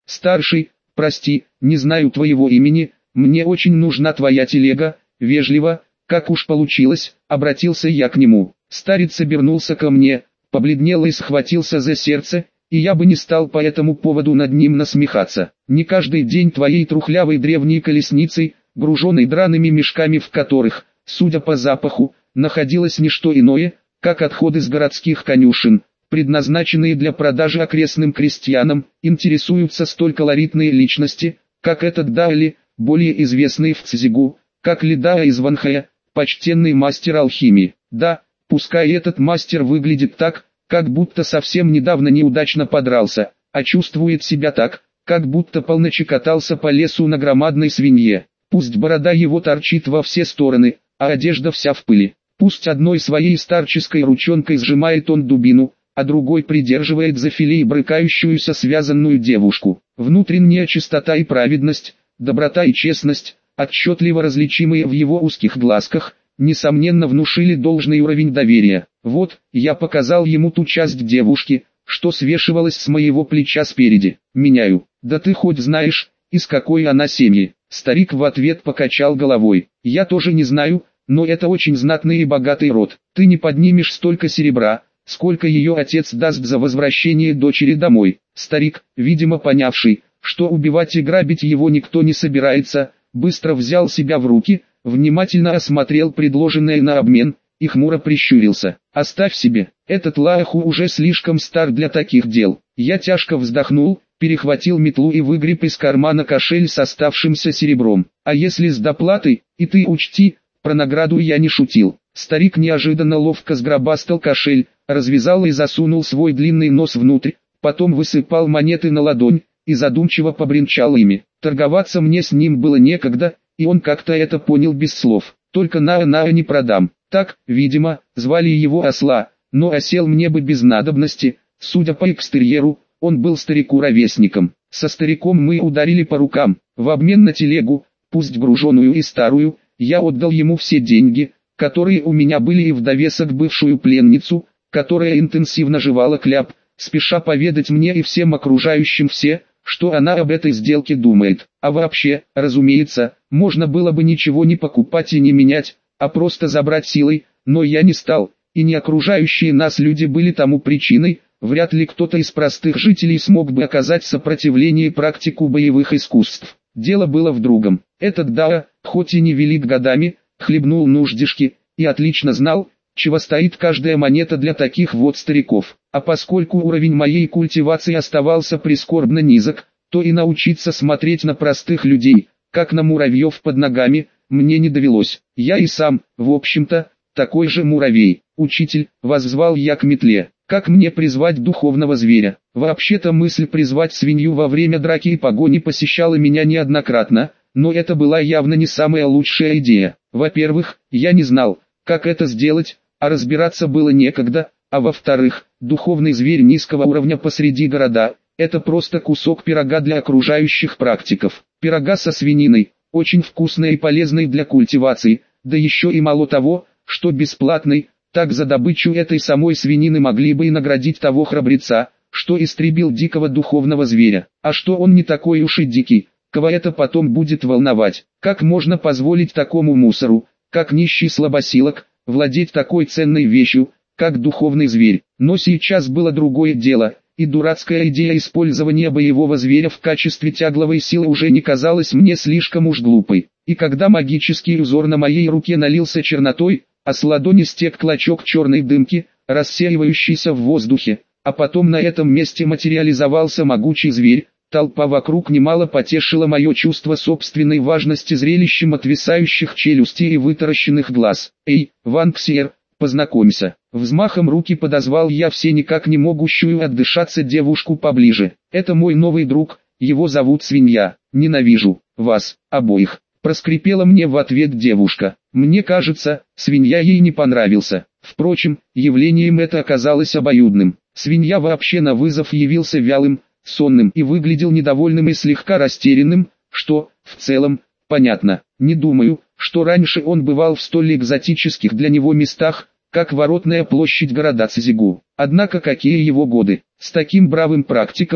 Старший, прости, не знаю твоего имени, мне очень нужна твоя телега, вежливо, как уж получилось, обратился я к нему. Старец обернулся ко мне, побледнел и схватился за сердце, и я бы не стал по этому поводу над ним насмехаться. Не каждый день твоей трухлявой древней колесницей, груженной драными мешками, в которых, судя по запаху, находилось не что иное, как отходы с городских конюшен, предназначенные для продажи окрестным крестьянам, интересуются столь колоритные личности, как этот Дайли, более известный в Цзигу, как Лидая из Ванхая, почтенный мастер алхимии. Да, пускай этот мастер выглядит так, как будто совсем недавно неудачно подрался, а чувствует себя так, как будто полночи катался по лесу на громадной свинье. Пусть борода его торчит во все стороны, а одежда вся в пыли. Пусть одной своей старческой ручонкой сжимает он дубину, а другой придерживает за филей брыкающуюся связанную девушку. Внутренняя чистота и праведность, доброта и честность, отчетливо различимые в его узких глазках, несомненно внушили должный уровень доверия. Вот, я показал ему ту часть девушки, что свешивалась с моего плеча спереди. Меняю. Да ты хоть знаешь, из какой она семьи? Старик в ответ покачал головой. Я тоже не знаю, но это очень знатный и богатый род. Ты не поднимешь столько серебра, сколько ее отец даст за возвращение дочери домой. Старик, видимо понявший, что убивать и грабить его никто не собирается, быстро взял себя в руки, внимательно осмотрел предложенное на обмен, и хмуро прищурился. Оставь себе, этот Лааху уже слишком стар для таких дел. Я тяжко вздохнул, перехватил метлу и выгреб из кармана кошель с оставшимся серебром. А если с доплатой, и ты учти, про награду я не шутил. Старик неожиданно ловко сгробастал кошель, развязал и засунул свой длинный нос внутрь, потом высыпал монеты на ладонь, и задумчиво побренчал ими. Торговаться мне с ним было некогда, и он как-то это понял без слов. Только Наа не продам. Так, видимо, звали его Осла, но осел мне бы без надобности. Судя по экстерьеру, он был старику-ровесником. Со стариком мы ударили по рукам. В обмен на телегу, пусть груженую и старую, я отдал ему все деньги, которые у меня были, и в довесок бывшую пленницу, которая интенсивно жевала кляп, спеша поведать мне и всем окружающим все, что она об этой сделке думает. А вообще, разумеется, можно было бы ничего не покупать и не менять, а просто забрать силой, но я не стал, и не окружающие нас люди были тому причиной. Вряд ли кто-то из простых жителей смог бы оказать сопротивление практику боевых искусств. Дело было в другом. Этот Даа, хоть и не велик годами, хлебнул нуждишки, и отлично знал, чего стоит каждая монета для таких вот стариков. А поскольку уровень моей культивации оставался прискорбно низок, то и научиться смотреть на простых людей, как на муравьев под ногами, мне не довелось. Я и сам, в общем-то, такой же муравей. Учитель, воззвал я к метле. Как мне призвать духовного зверя? Вообще-то мысль призвать свинью во время драки и погони посещала меня неоднократно, но это была явно не самая лучшая идея. Во-первых, я не знал, как это сделать, а разбираться было некогда, а во-вторых, духовный зверь низкого уровня посреди города – это просто кусок пирога для окружающих практиков. Пирога со свининой, очень вкусной и полезной для культивации, да еще и мало того, что бесплатный. Так за добычу этой самой свинины могли бы и наградить того храбреца, что истребил дикого духовного зверя. А что он не такой уж и дикий, кого это потом будет волновать? Как можно позволить такому мусору, как нищий слабосилок, владеть такой ценной вещью, как духовный зверь? Но сейчас было другое дело, и дурацкая идея использования боевого зверя в качестве тягловой силы уже не казалась мне слишком уж глупой. И когда магический узор на моей руке налился чернотой, а с ладони стек клочок черной дымки, рассеивающийся в воздухе, а потом на этом месте материализовался могучий зверь, толпа вокруг немало потешила мое чувство собственной важности зрелищем отвисающих челюстей и вытаращенных глаз. «Эй, Ванксиер, познакомься!» Взмахом руки подозвал я все никак не могущую отдышаться девушку поближе. «Это мой новый друг, его зовут Свинья. Ненавижу вас обоих!» Проскрипела мне в ответ девушка. Мне кажется, Свинья ей не понравился. Впрочем, явлением это оказалось обоюдным. Свинья вообще на вызов явился вялым, сонным и выглядел недовольным и слегка растерянным, что, в целом, понятно. Не думаю, что раньше он бывал в столь экзотических для него местах, как Воротная площадь города Цзигу. Однако какие его годы? С таким бравым практиком,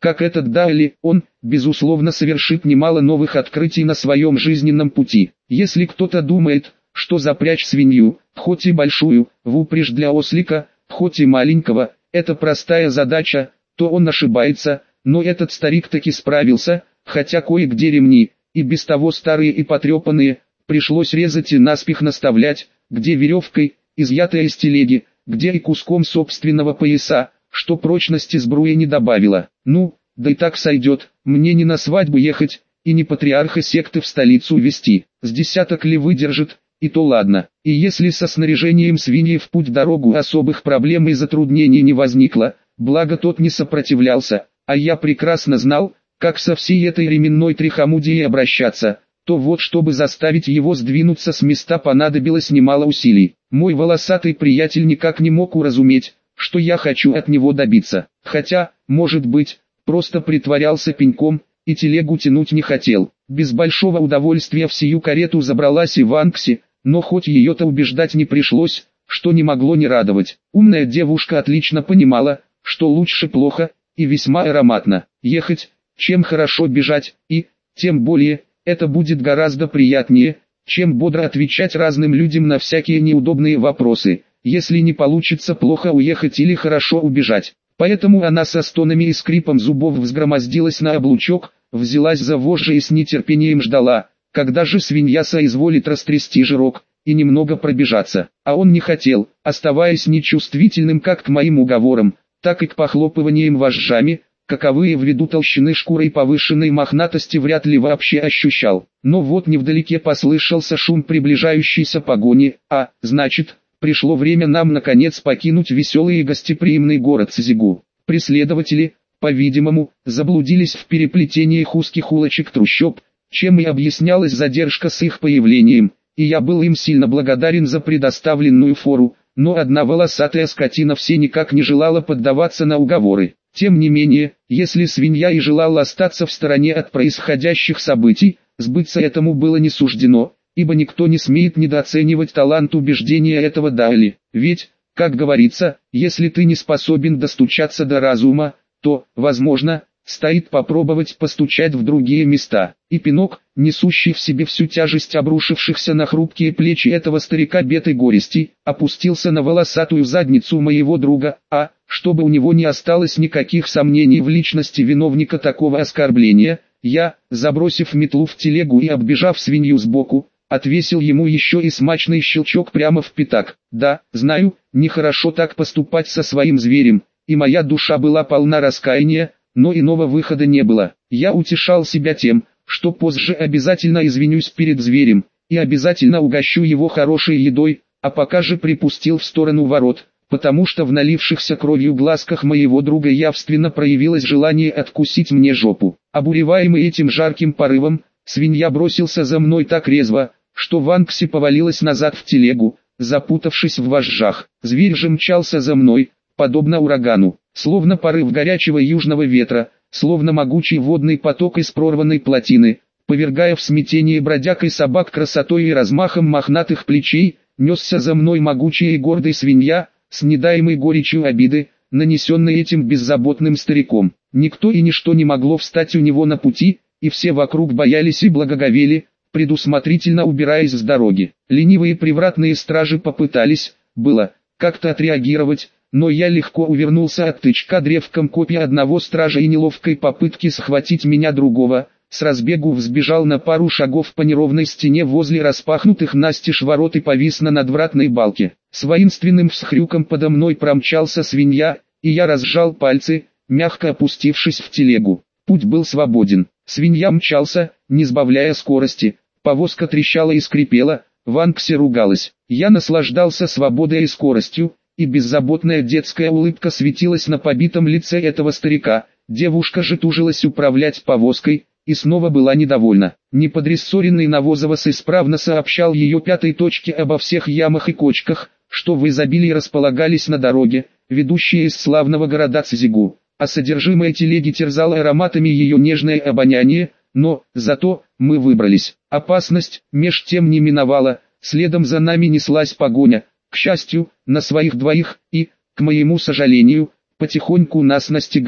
как этот Дайли, он, безусловно, совершит немало новых открытий на своем жизненном пути. Если кто-то думает, что запрячь свинью, хоть и большую, в упряжь для ослика, хоть и маленького, это простая задача, то он ошибается, но этот старик таки справился, хотя кое-где ремни, и без того старые и потрепанные, пришлось резать и наспех наставлять, где веревкой, изъятая из телеги, где и куском собственного пояса, что прочности сбруи не добавило. Ну, да и так сойдет, мне не на свадьбу ехать, и не патриарха секты в столицу везти, с десяток ли выдержит, и то ладно. И если со снаряжением свиньи в путь-дорогу особых проблем и затруднений не возникло, благо тот не сопротивлялся, а я прекрасно знал, как со всей этой ременной трихомудией обращаться, то вот чтобы заставить его сдвинуться с места понадобилось немало усилий. Мой волосатый приятель никак не мог уразуметь, что я хочу от него добиться, хотя, может быть, просто притворялся пеньком, и телегу тянуть не хотел. Без большого удовольствия в сию карету забралась и Ванкси, но хоть ее-то убеждать не пришлось, что не могло не радовать. Умная девушка отлично понимала, что лучше плохо, и весьма ароматно ехать, чем хорошо бежать, и, тем более, это будет гораздо приятнее, чем бодро отвечать разным людям на всякие неудобные вопросы, если не получится плохо уехать или хорошо убежать. Поэтому она со стонами и скрипом зубов взгромоздилась на облучок, взялась за вожжи и с нетерпением ждала, когда же свинья соизволит растрясти жирок и немного пробежаться. А он не хотел, оставаясь нечувствительным как к моим уговорам, так и к похлопываниям вожжами, каковые ввиду толщины шкуры и повышенной мохнатости вряд ли вообще ощущал. Но вот невдалеке послышался шум приближающейся погони, а, значит, пришло время нам наконец покинуть веселый и гостеприимный город Цзигу. Преследователи, по-видимому, заблудились в переплетениях узких улочек трущоб, чем и объяснялась задержка с их появлением, и я был им сильно благодарен за предоставленную фору, но одна волосатая скотина все никак не желала поддаваться на уговоры. Тем не менее, если свинья и желала остаться в стороне от происходящих событий, сбыться этому было не суждено, ибо никто не смеет недооценивать талант убеждения этого Дайли. Ведь, как говорится, если ты не способен достучаться до разума, то, возможно, стоит попробовать постучать в другие места. И пинок, несущий в себе всю тяжесть обрушившихся на хрупкие плечи этого старика бед и горестей, опустился на волосатую задницу моего друга, а, чтобы у него не осталось никаких сомнений в личности виновника такого оскорбления, я, забросив метлу в телегу и оббежав свинью сбоку, отвесил ему еще и смачный щелчок прямо в пятак. Да, знаю, нехорошо так поступать со своим зверем, и моя душа была полна раскаяния, но иного выхода не было. Я утешал себя тем, что позже обязательно извинюсь перед зверем, и обязательно угощу его хорошей едой, а пока же припустил в сторону ворот, потому что в налившихся кровью глазках моего друга явственно проявилось желание откусить мне жопу. Обуреваемый этим жарким порывом, свинья бросился за мной так резво, что Ванкси повалилась назад в телегу, запутавшись в вожжах. Зверь же мчался за мной, подобно урагану, словно порыв горячего южного ветра, словно могучий водный поток из прорванной плотины, повергая в смятение бродяг и собак красотой и размахом мохнатых плечей, несся за мной могучий и гордый свинья, с недаемой горечью обиды, нанесенной этим беззаботным стариком. Никто и ничто не могло встать у него на пути, и все вокруг боялись и благоговели, предусмотрительно убираясь с дороги. Ленивые привратные стражи попытались, было, как-то отреагировать, но я легко увернулся от тычка древком копья одного стража и неловкой попытки схватить меня другого, с разбегу взбежал на пару шагов по неровной стене возле распахнутых настежь ворот и повис на надвратной балке. С воинственным всхрюком подо мной промчался свинья, и я разжал пальцы, мягко опустившись в телегу. Путь был свободен. Свинья мчался, не сбавляя скорости, повозка трещала и скрипела, Ванкси ругалась. Я наслаждался свободой и скоростью, и беззаботная детская улыбка светилась на побитом лице этого старика. Девушка же тужилась управлять повозкой, и снова была недовольна. Неподрессоренный навозовос исправно сообщал ее пятой точке обо всех ямах и кочках, что в изобилии располагались на дороге, ведущей из славного города Цзигу, а содержимое телеги терзало ароматами ее нежное обоняние, но, зато, мы выбрались. Опасность, меж тем не миновала, следом за нами неслась погоня, к счастью, на своих двоих, и, к моему сожалению, потихоньку нас настигала.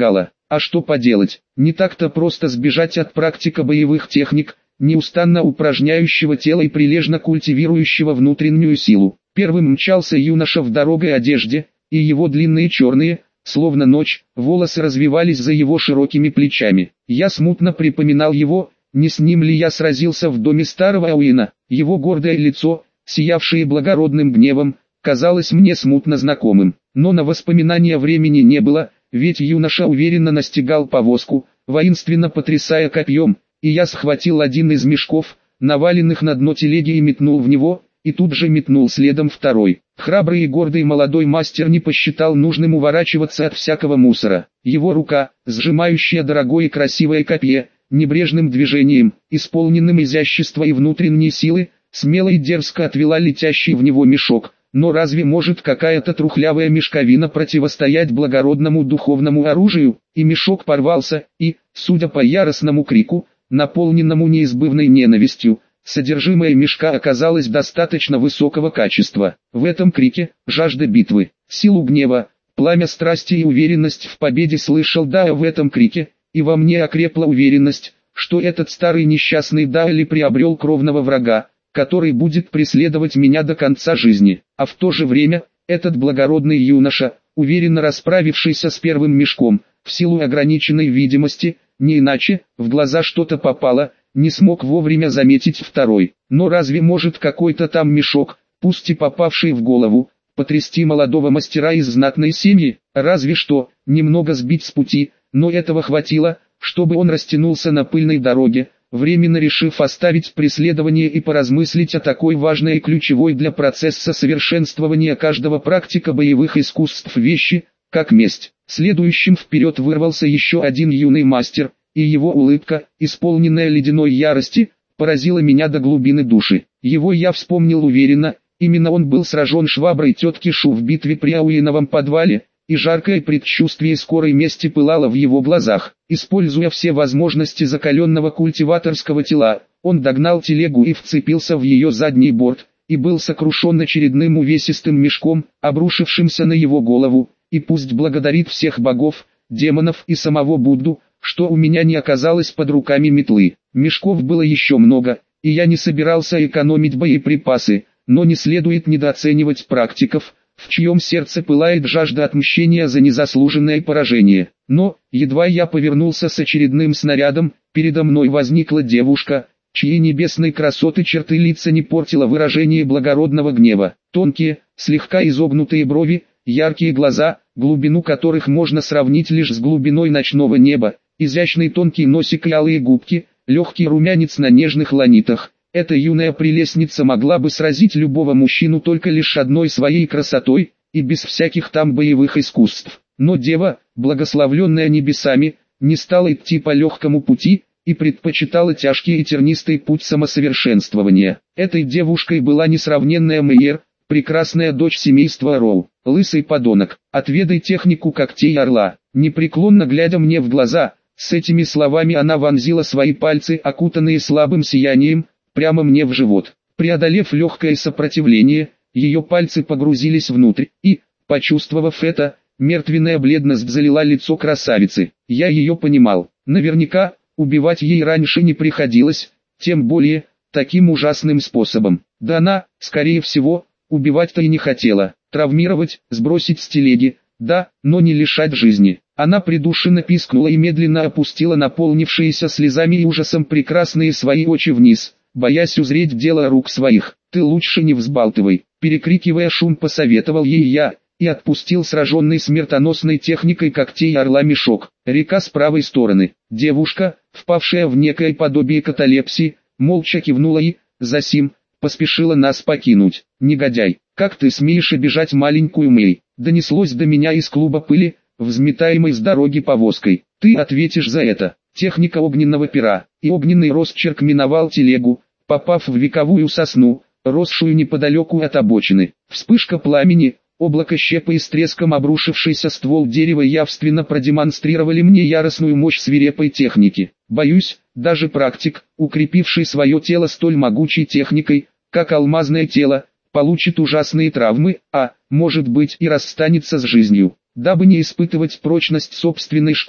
А что поделать, не так-то просто сбежать от практика боевых техник, неустанно упражняющего тело и прилежно культивирующего внутреннюю силу. Первым мчался юноша в дорогой одежде, и его длинные черные, словно ночь, волосы развивались за его широкими плечами. Я смутно припоминал его, не с ним ли я сразился в доме старого Ауина. Его гордое лицо, сиявшее благородным гневом, казалось мне смутно знакомым. Но на воспоминания времени не было, ведь юноша уверенно настигал повозку, воинственно потрясая копьем, и я схватил один из мешков, наваленных на дно телеги, и метнул в него, и тут же метнул следом второй. Храбрый и гордый молодой мастер не посчитал нужным уворачиваться от всякого мусора. Его рука, сжимающая дорогое и красивое копье, небрежным движением, исполненным изящества и внутренней силы, смело и дерзко отвела летящий в него мешок. Но разве может какая-то трухлявая мешковина противостоять благородному духовному оружию? И мешок порвался, и, судя по яростному крику, наполненному неизбывной ненавистью, содержимое мешка оказалось достаточно высокого качества. В этом крике жажда битвы, силу гнева, пламя страсти и уверенность в победе слышал Дао в этом крике, и во мне окрепла уверенность, что этот старый несчастный Даоли приобрел кровного врага, который будет преследовать меня до конца жизни. А в то же время, этот благородный юноша, уверенно расправившийся с первым мешком, в силу ограниченной видимости, не иначе, в глаза что-то попало, не смог вовремя заметить второй. Но разве может какой-то там мешок, пусть и попавший в голову, потрясти молодого мастера из знатной семьи? Разве что, немного сбить с пути, но этого хватило, чтобы он растянулся на пыльной дороге, временно решив оставить преследование и поразмыслить о такой важной и ключевой для процесса совершенствования каждого практика боевых искусств вещи, как месть. Следующим вперед вырвался еще один юный мастер, и его улыбка, исполненная ледяной ярости, поразила меня до глубины души. Его я вспомнил уверенно, именно он был сражен шваброй тетки Шу в битве при Ауиновом подвале, и жаркое предчувствие скорой мести пылало в его глазах. Используя все возможности закаленного культиваторского тела, он догнал телегу и вцепился в ее задний борт, и был сокрушен очередным увесистым мешком, обрушившимся на его голову, и пусть благодарит всех богов, демонов и самого Будду, что у меня не оказалось под руками метлы. Мешков было еще много, и я не собирался экономить боеприпасы, но не следует недооценивать практиков, в чьем сердце пылает жажда отмщения за незаслуженное поражение. Но, едва я повернулся с очередным снарядом, передо мной возникла девушка, чьи небесной красоты черты лица не портило выражение благородного гнева. Тонкие, слегка изогнутые брови, яркие глаза, глубину которых можно сравнить лишь с глубиной ночного неба, изящный тонкий носик и алые губки, легкий румянец на нежных ланитах. Эта юная прелестница могла бы сразить любого мужчину только лишь одной своей красотой, и без всяких там боевых искусств. Но дева, благословленная небесами, не стала идти по легкому пути, и предпочитала тяжкий и тернистый путь самосовершенствования. Этой девушкой была несравненная Мэйер, прекрасная дочь семейства Роу. Лысый подонок, отведай технику когтей орла. Непреклонно глядя мне в глаза, с этими словами она вонзила свои пальцы, окутанные слабым сиянием, прямо мне в живот. Преодолев легкое сопротивление, ее пальцы погрузились внутрь, и, почувствовав это, мертвенная бледность залила лицо красавицы. Я ее понимал. Наверняка, убивать ей раньше не приходилось, тем более, таким ужасным способом. Да она, скорее всего, убивать-то и не хотела. Травмировать, сбросить с телеги, да, но не лишать жизни. Она придушенно пискнула и медленно опустила наполнившиеся слезами и ужасом прекрасные свои очи вниз, боясь узреть дело рук своих. «Ты лучше не взбалтывай», перекрикивая шум, посоветовал ей я, и отпустил сраженный смертоносной техникой когтей орла мешок. Река с правой стороны. Девушка, впавшая в некое подобие каталепсии, молча кивнула и, засим, поспешила нас покинуть. «Негодяй, как ты смеешь обижать маленькую Мэй?» Донеслось до меня из клуба пыли, взметаемой с дороги повозкой. «Ты ответишь за это». Техника огненного пера, и огненный росчерк миновал телегу, попав в вековую сосну, росшую неподалеку от обочины. Вспышка пламени, облако щепы и с треском обрушившийся ствол дерева явственно продемонстрировали мне яростную мощь свирепой техники. Боюсь, даже практик, укрепивший свое тело столь могучей техникой, как алмазное тело, получит ужасные травмы, а, может быть, и расстанется с жизнью. Дабы не испытывать прочность собственной шкуры,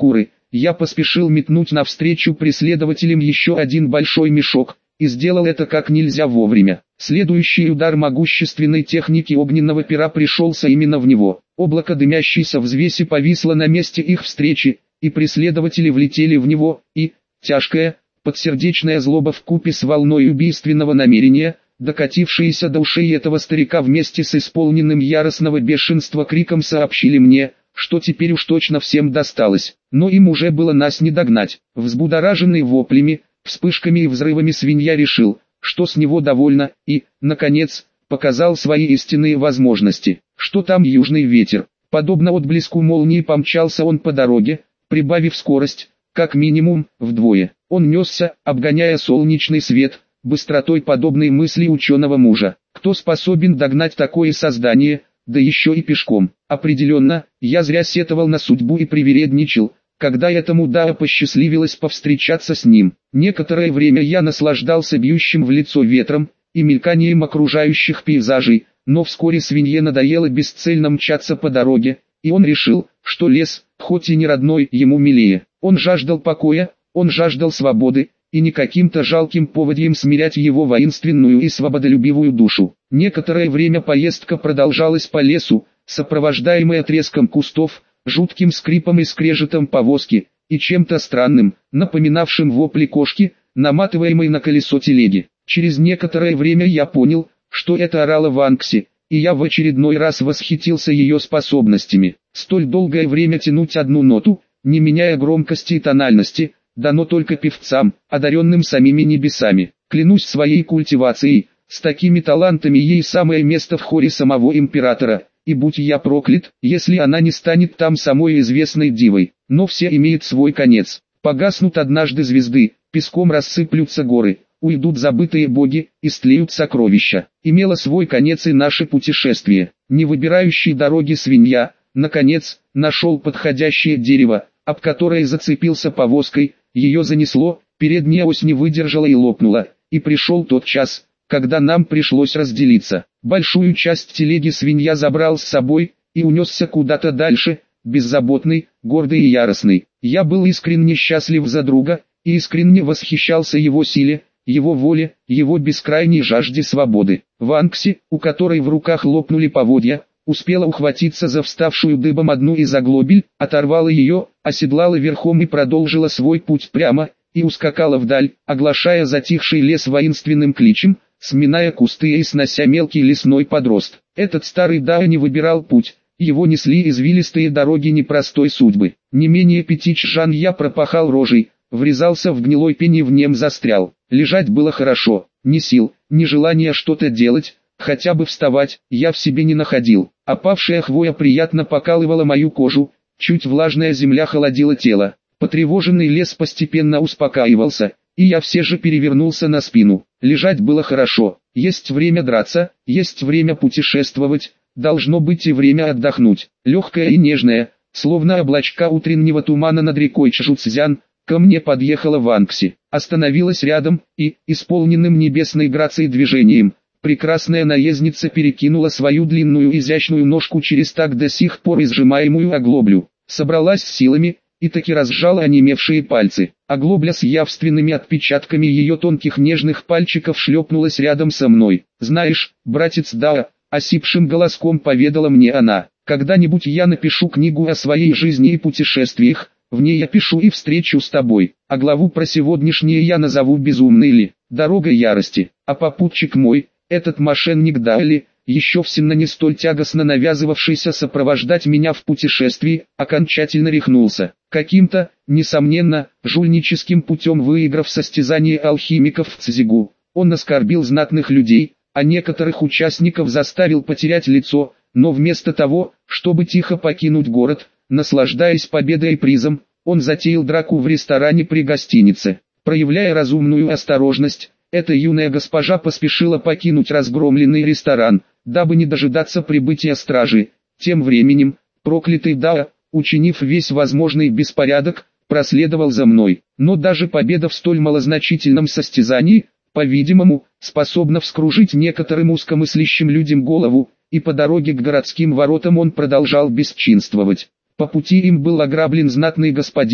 я поспешил метнуть навстречу преследователям еще один большой мешок, и сделал это как нельзя вовремя. Следующий удар могущественной техники огненного пера пришелся именно в него. Облако дымящейся взвеси повисло на месте их встречи, и преследователи влетели в него, и, тяжкая, подсердечная злоба вкупе с волной убийственного намерения, докатившиеся до ушей этого старика вместе с исполненным яростного бешенства криком сообщили мне, что теперь уж точно всем досталось. Но им уже было нас не догнать. Взбудораженный воплями, вспышками и взрывами свинья решил, что с него довольно, и, наконец, показал свои истинные возможности. Что там южный ветер? Подобно отблеску молнии помчался он по дороге, прибавив скорость, как минимум, вдвое. Он несся, обгоняя солнечный свет, быстротой подобной мысли ученого мужа. Кто способен догнать такое создание, да еще и пешком? Определенно, я зря сетовал на судьбу и привередничал, когда этому Дао посчастливилось повстречаться с ним. Некоторое время я наслаждался бьющим в лицо ветром и мельканием окружающих пейзажей, но вскоре свинье надоело бесцельно мчаться по дороге, и он решил, что лес, хоть и не родной, ему милее. Он жаждал покоя, он жаждал свободы, и не каким-то жалким поводьем смирять его воинственную и свободолюбивую душу. Некоторое время поездка продолжалась по лесу, сопровождаемая треском кустов, жутким скрипом и скрежетом повозки, и чем-то странным, напоминавшим вопли кошки, наматываемой на колесо телеги. Через некоторое время я понял, что это орала Ванкси, и я в очередной раз восхитился ее способностями. Столь долгое время тянуть одну ноту, не меняя громкости и тональности, дано только певцам, одаренным самими небесами. Клянусь своей культивацией, с такими талантами ей самое место в хоре самого императора, и будь я проклят, если она не станет там самой известной дивой. Но все имеют свой конец. Погаснут однажды звезды, песком рассыплются горы, уйдут забытые боги, истлеют сокровища. Имело свой конец и наше путешествие. Не выбирающий дороги свинья, наконец, нашел подходящее дерево, об которое зацепился повозкой, ее занесло, передняя ось не выдержала и лопнула, и пришел тот час, когда нам пришлось разделиться. Большую часть телеги свинья забрал с собой, и унесся куда-то дальше, беззаботный, гордый и яростный. Я был искренне счастлив за друга, и искренне восхищался его силе, его воле, его бескрайней жажде свободы. Ванкси, у которой в руках лопнули поводья, успела ухватиться за вставшую дыбом одну из оглобель, оторвала ее, оседлала верхом и продолжила свой путь прямо, и ускакала вдаль, оглашая затихший лес воинственным кличем, сминая кусты и снося мелкий лесной подрост. Этот старый Дао не выбирал путь, его несли извилистые дороги непростой судьбы. Не менее 5 чжан я пропахал рожей, врезался в гнилой пень и в нем застрял. Лежать было хорошо, ни сил, ни желания что-то делать, хотя бы вставать, я в себе не находил. Опавшая хвоя приятно покалывала мою кожу, чуть влажная земля холодила тело. Потревоженный лес постепенно успокаивался, и я все же перевернулся на спину. Лежать было хорошо, есть время драться, есть время путешествовать, должно быть и время отдохнуть. Легкая и нежная, словно облачка утреннего тумана над рекой Чжуцзян, ко мне подъехала Ванкси, остановилась рядом, и, исполненным небесной грацией движением, прекрасная наездница перекинула свою длинную изящную ножку через так до сих пор изжимаемую оглоблю, собралась с силами, и таки разжала онемевшие пальцы. Оглобля с явственными отпечатками ее тонких нежных пальчиков шлепнулась рядом со мной. «Знаешь, братец Дао», — осипшим голоском поведала мне она, «когда-нибудь я напишу книгу о своей жизни и путешествиях, в ней я пишу и встречу с тобой, а главу про сегодняшнее я назову «Безумный ли», «Дорога ярости», а попутчик мой, этот мошенник Дали, еще всегда не столь тягостно навязывавшийся сопровождать меня в путешествии, окончательно рехнулся. Каким-то, несомненно, жульническим путем выиграв состязание алхимиков в Цзигу, он оскорбил знатных людей, а некоторых участников заставил потерять лицо, но вместо того, чтобы тихо покинуть город, наслаждаясь победой и призом, он затеял драку в ресторане при гостинице. Проявляя разумную осторожность, эта юная госпожа поспешила покинуть разгромленный ресторан, дабы не дожидаться прибытия стражи. Тем временем, проклятый Дао, учинив весь возможный беспорядок, проследовал за мной. Но даже победа в столь малозначительном состязании, по-видимому, способна вскружить некоторым узкомыслящим людям голову, и по дороге к городским воротам он продолжал бесчинствовать. По пути им был ограблен знатный господин,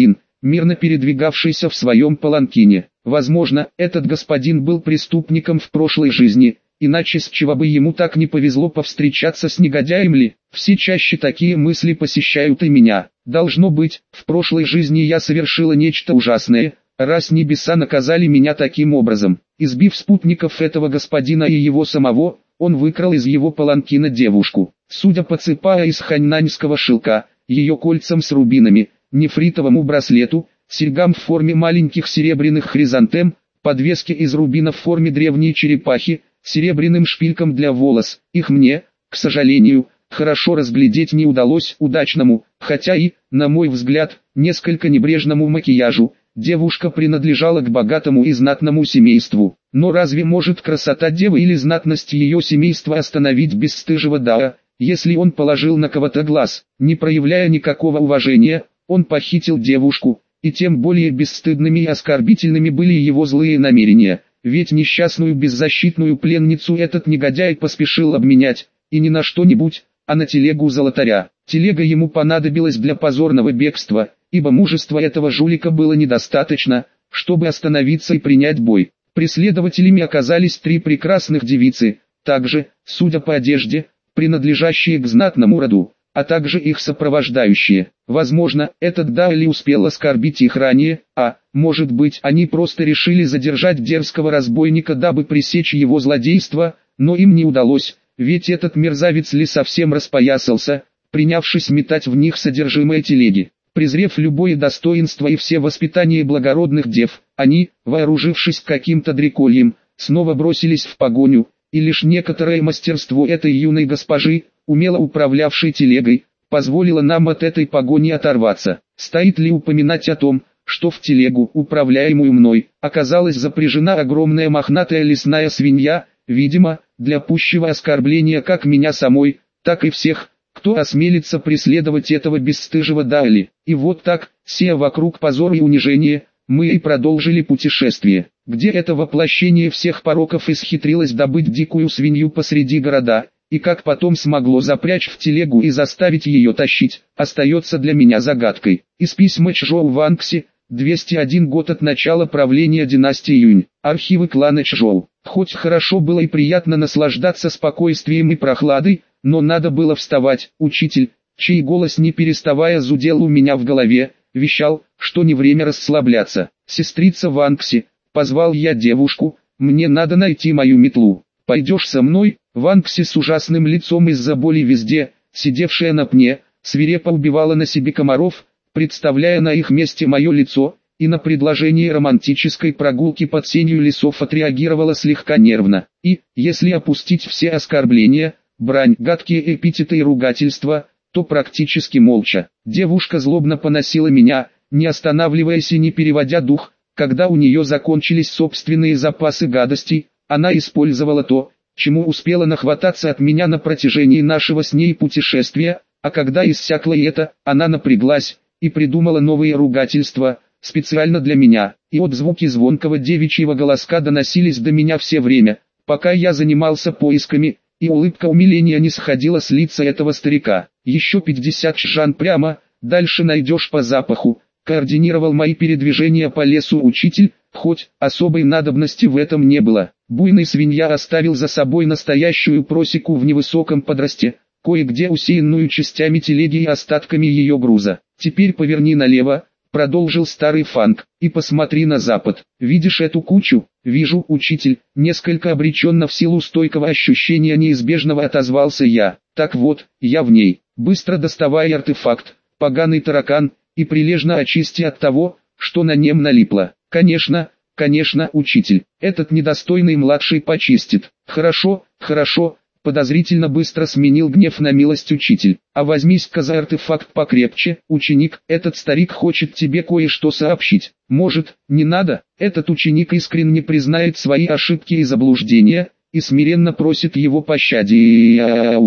мирно передвигавшийся в своем паланкине. Возможно, этот господин был преступником в прошлой жизни, иначе с чего бы ему так не повезло повстречаться с негодяем ли? Все чаще такие мысли посещают и меня. Должно быть, в прошлой жизни я совершила нечто ужасное, раз небеса наказали меня таким образом. Избив спутников этого господина и его самого, он выкрал из его паланкина девушку. Судя по цепа из ханьнаньского шелка, ее кольцам с рубинами, нефритовому браслету, серьгам в форме маленьких серебряных хризантем, подвеске из рубина в форме древней черепахи, серебряным шпилькам для волос, их мне, к сожалению, хорошо разглядеть не удалось удачному, хотя и, на мой взгляд, несколько небрежному макияжу. Девушка принадлежала к богатому и знатному семейству. Но разве может красота девы или знатность ее семейства остановить бесстыжего Дао, если он положил на кого-то глаз? Не проявляя никакого уважения, он похитил девушку, и тем более бесстыдными и оскорбительными были его злые намерения. Ведь несчастную беззащитную пленницу этот негодяй поспешил обменять, и не на что-нибудь, а на телегу золотаря. Телега ему понадобилась для позорного бегства, ибо мужества этого жулика было недостаточно, чтобы остановиться и принять бой. Преследователями оказались 3 прекрасных девицы, также, судя по одежде, принадлежащие к знатному роду, а также их сопровождающие. Возможно, этот Дайли успел оскорбить их ранее, а, может быть, они просто решили задержать дерзкого разбойника, дабы пресечь его злодейство, но им не удалось, ведь этот мерзавец ли совсем распоясался, принявшись метать в них содержимое телеги. Презрев любое достоинство и все воспитание благородных дев, они, вооружившись каким-то дрекольем, снова бросились в погоню, и лишь некоторое мастерство этой юной госпожи, умело управлявшей телегой, позволило нам от этой погони оторваться. Стоит ли упоминать о том, что в телегу, управляемую мной, оказалась запряжена огромная мохнатая лесная свинья, видимо, для пущего оскорбления как меня самой, так и всех, кто осмелится преследовать этого бесстыжего Дайли. И вот так, сея вокруг позор и унижение, мы и продолжили путешествие, где это воплощение всех пороков исхитрилось добыть дикую свинью посреди города, и как потом смогло запрячь в телегу и заставить ее тащить, остается для меня загадкой. Из письма Чжоу Ванкси, 201 год от начала правления династии Юнь, архивы клана Чжоу. Хоть хорошо было и приятно наслаждаться спокойствием и прохладой, но надо было вставать. Учитель, чей голос не переставая зудел у меня в голове, вещал, что не время расслабляться. Сестрица Ванкси, позвал я девушку, мне надо найти мою метлу. Пойдешь со мной? Ванкси с ужасным лицом из-за боли везде, сидевшая на пне, свирепо убивала на себе комаров, представляя на их месте мое лицо, и на предложение романтической прогулки под сенью лесов отреагировала слегка нервно. И, если опустить все оскорбления, брань, гадкие эпитеты и ругательства, то практически молча. Девушка злобно поносила меня, не останавливаясь и не переводя дух. Когда у нее закончились собственные запасы гадостей, она использовала то, чему успела нахвататься от меня на протяжении нашего с ней путешествия, а когда иссякло и это, она напряглась и придумала новые ругательства, специально для меня, и от звуки звонкого девичьего голоска доносились до меня все время, пока я занимался поисками, и улыбка умиления не сходила с лица этого старика. Еще 50 чжан прямо, дальше найдешь по запаху. Координировал мои передвижения по лесу учитель, хоть особой надобности в этом не было. Буйный свинья оставил за собой настоящую просеку в невысоком подросте, кое-где усеянную частями телеги и остатками ее груза. Теперь поверни налево, продолжил старый Фанг, и посмотри на запад. Видишь эту кучу? Вижу, учитель, несколько обреченно в силу стойкого ощущения неизбежного отозвался я. Так вот, я в ней. Быстро доставай артефакт, поганый таракан, и прилежно очисти от того, что на нем налипло. Конечно, учитель, этот недостойный младший почистит. Хорошо, подозрительно быстро сменил гнев на милость учитель. А возьмись-ка за артефакт покрепче, ученик, этот старик хочет тебе кое-что сообщить. Может, не надо? Этот ученик искренне признает свои ошибки и заблуждения, и смиренно просит его пощаде.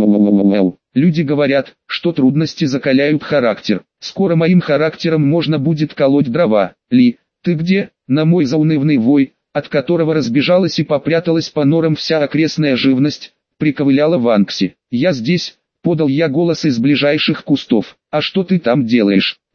Люди говорят, что трудности закаляют характер. Скоро моим характером можно будет колоть дрова. Ли, ты где? На мой заунывный вой, от которого разбежалась и попряталась по норам вся окрестная живность, приковыляла Ванкси. Я здесь, подал я голос из ближайших кустов. А что ты там делаешь?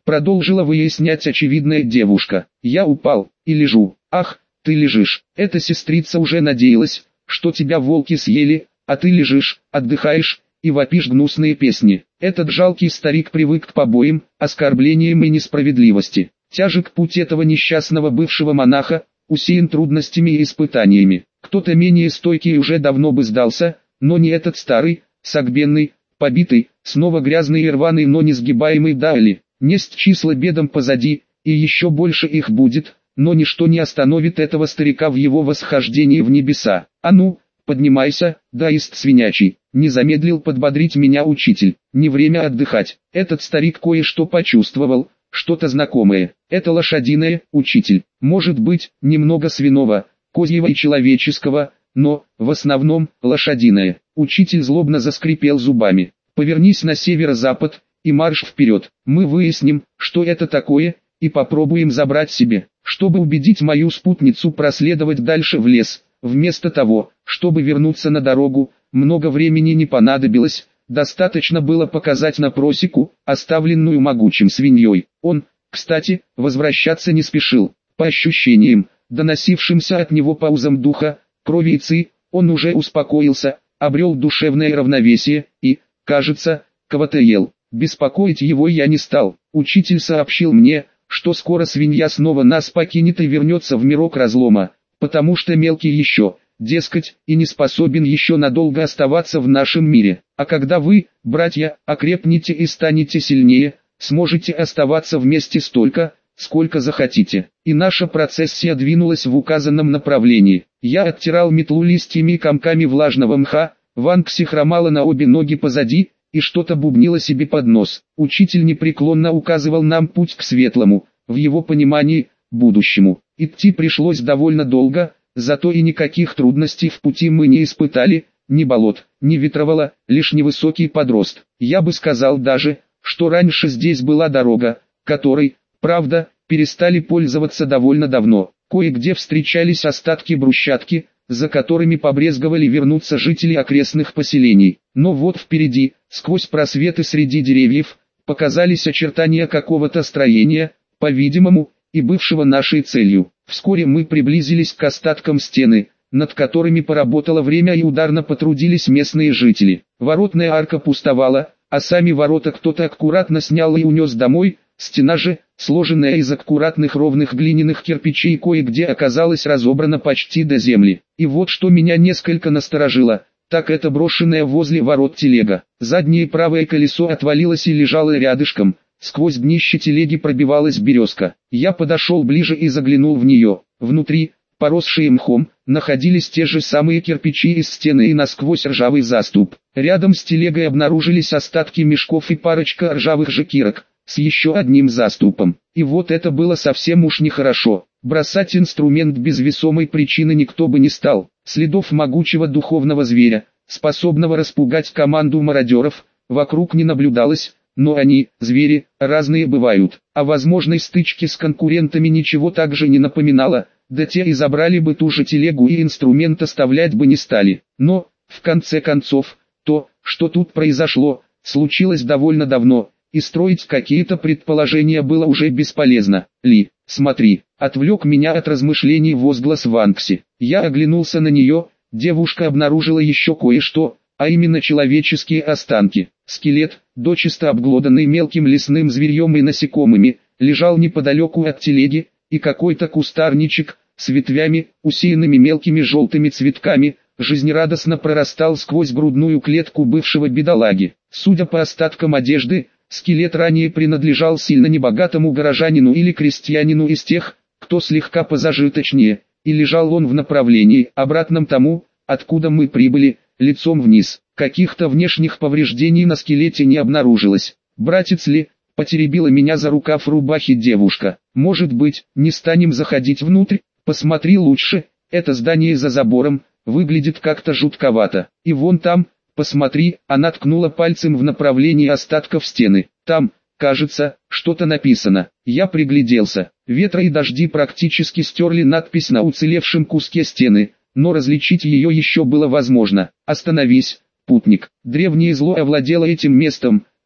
продолжила выяснять очевидная девушка. Я упал и лежу. Ах, ты лежишь. Эта сестрица уже надеялась, что тебя волки съели, а ты лежишь, отдыхаешь и вопишь гнусные песни. Этот жалкий старик привык к побоям, оскорблениям и несправедливости. Тяжек путь этого несчастного бывшего монаха, усеян трудностями и испытаниями. Кто-то менее стойкий уже давно бы сдался, но не этот старый, согбенный, побитый, снова грязный и рваный, но несгибаемый Дайли. Несть числа бедам позади, и еще больше их будет, но ничто не остановит этого старика в его восхождении в небеса. А ну, поднимайся, даист свинячий. Не замедлил подбодрить меня учитель. Не время отдыхать. Этот старик кое-что почувствовал, что-то знакомое. Это лошадиное, учитель. Может быть, немного свиного, козьего и человеческого, но, в основном, лошадиное. Учитель злобно заскрипел зубами. Повернись на северо-запад, и марш вперед. Мы выясним, что это такое, и попробуем забрать себе. Чтобы убедить мою спутницу проследовать дальше в лес, вместо того, чтобы вернуться на дорогу, много времени не понадобилось, достаточно было показать на просеку, оставленную могучим свиньей. Он, кстати, возвращаться не спешил. По ощущениям, доносившимся от него паузам духа, крови и ци, он уже успокоился, обрел душевное равновесие и, кажется, кого-то ел. Беспокоить его я не стал. Учитель сообщил мне, что скоро свинья снова нас покинет и вернется в мирок разлома, потому что мелкий еще, дескать, и не способен еще надолго оставаться в нашем мире. А когда вы, братья, окрепнете и станете сильнее, сможете оставаться вместе столько, сколько захотите. И наша процессия двинулась в указанном направлении. Я оттирал метлу листьями и комками влажного мха, Ванкси хромала на обе ноги позади, и что-то бубнило себе под нос. Учитель непреклонно указывал нам путь к светлому, в его понимании, будущему. Идти пришлось довольно долго, зато и никаких трудностей в пути мы не испытали, ни болот, ни ветровала, лишь невысокий подрост. Я бы сказал даже, что раньше здесь была дорога, которой, правда, перестали пользоваться довольно давно. Кое-где встречались остатки брусчатки, за которыми побрезговали вернуться жители окрестных поселений. Но вот впереди, сквозь просветы среди деревьев, показались очертания какого-то строения, по-видимому, и бывшего нашей целью. Вскоре мы приблизились к остаткам стены, над которыми поработало время и ударно потрудились местные жители. Воротная арка пустовала, а сами ворота кто-то аккуратно снял и унес домой. Стена же, сложенная из аккуратных ровных глиняных кирпичей, кое-где оказалась разобрана почти до земли. И вот что меня несколько насторожило, так это брошенная возле ворот телега. Заднее правое колесо отвалилось и лежало рядышком, сквозь днище телеги пробивалась березка. Я подошел ближе и заглянул в нее. Внутри, поросшие мхом, находились те же самые кирпичи из стены и насквозь ржавый заступ. Рядом с телегой обнаружились остатки мешков и парочка ржавых же кирок, с еще одним заступом. И вот это было совсем уж нехорошо. Бросать инструмент без весомой причины никто бы не стал. Следов могучего духовного зверя, способного распугать команду мародеров, вокруг не наблюдалось, но они, звери, разные бывают. О возможной стычке с конкурентами ничего также не напоминало, да те и забрали бы ту же телегу и инструмент оставлять бы не стали. Но, в конце концов, то, что тут произошло, случилось довольно давно, и строить какие-то предположения было уже бесполезно. Ли, смотри, отвлек меня от размышлений возглас Ванкси. Я оглянулся на нее, девушка обнаружила еще кое-что, а именно человеческие останки. Скелет, дочисто обглоданный мелким лесным зверьем и насекомыми, лежал неподалеку от телеги, и какой-то кустарничек, с ветвями, усеянными мелкими желтыми цветками, жизнерадостно прорастал сквозь грудную клетку бывшего бедолаги. Судя по остаткам одежды, скелет ранее принадлежал сильно небогатому горожанину или крестьянину из тех, кто слегка позажиточнее, и лежал он в направлении, обратном тому, откуда мы прибыли, лицом вниз. Каких-то внешних повреждений на скелете не обнаружилось. «Братец Ли», — потеребила меня за рукав рубахи девушка, — «может быть, не станем заходить внутрь? Посмотри лучше, это здание за забором, выглядит как-то жутковато. И вон там, посмотри», — она ткнула пальцем в направлении остатков стены. «Там, кажется, что-то написано». Я пригляделся. Ветра и дожди практически стерли надпись на уцелевшем куске стены, но различить ее еще было возможно. «Остановись, путник». Древнее зло овладело этим местом,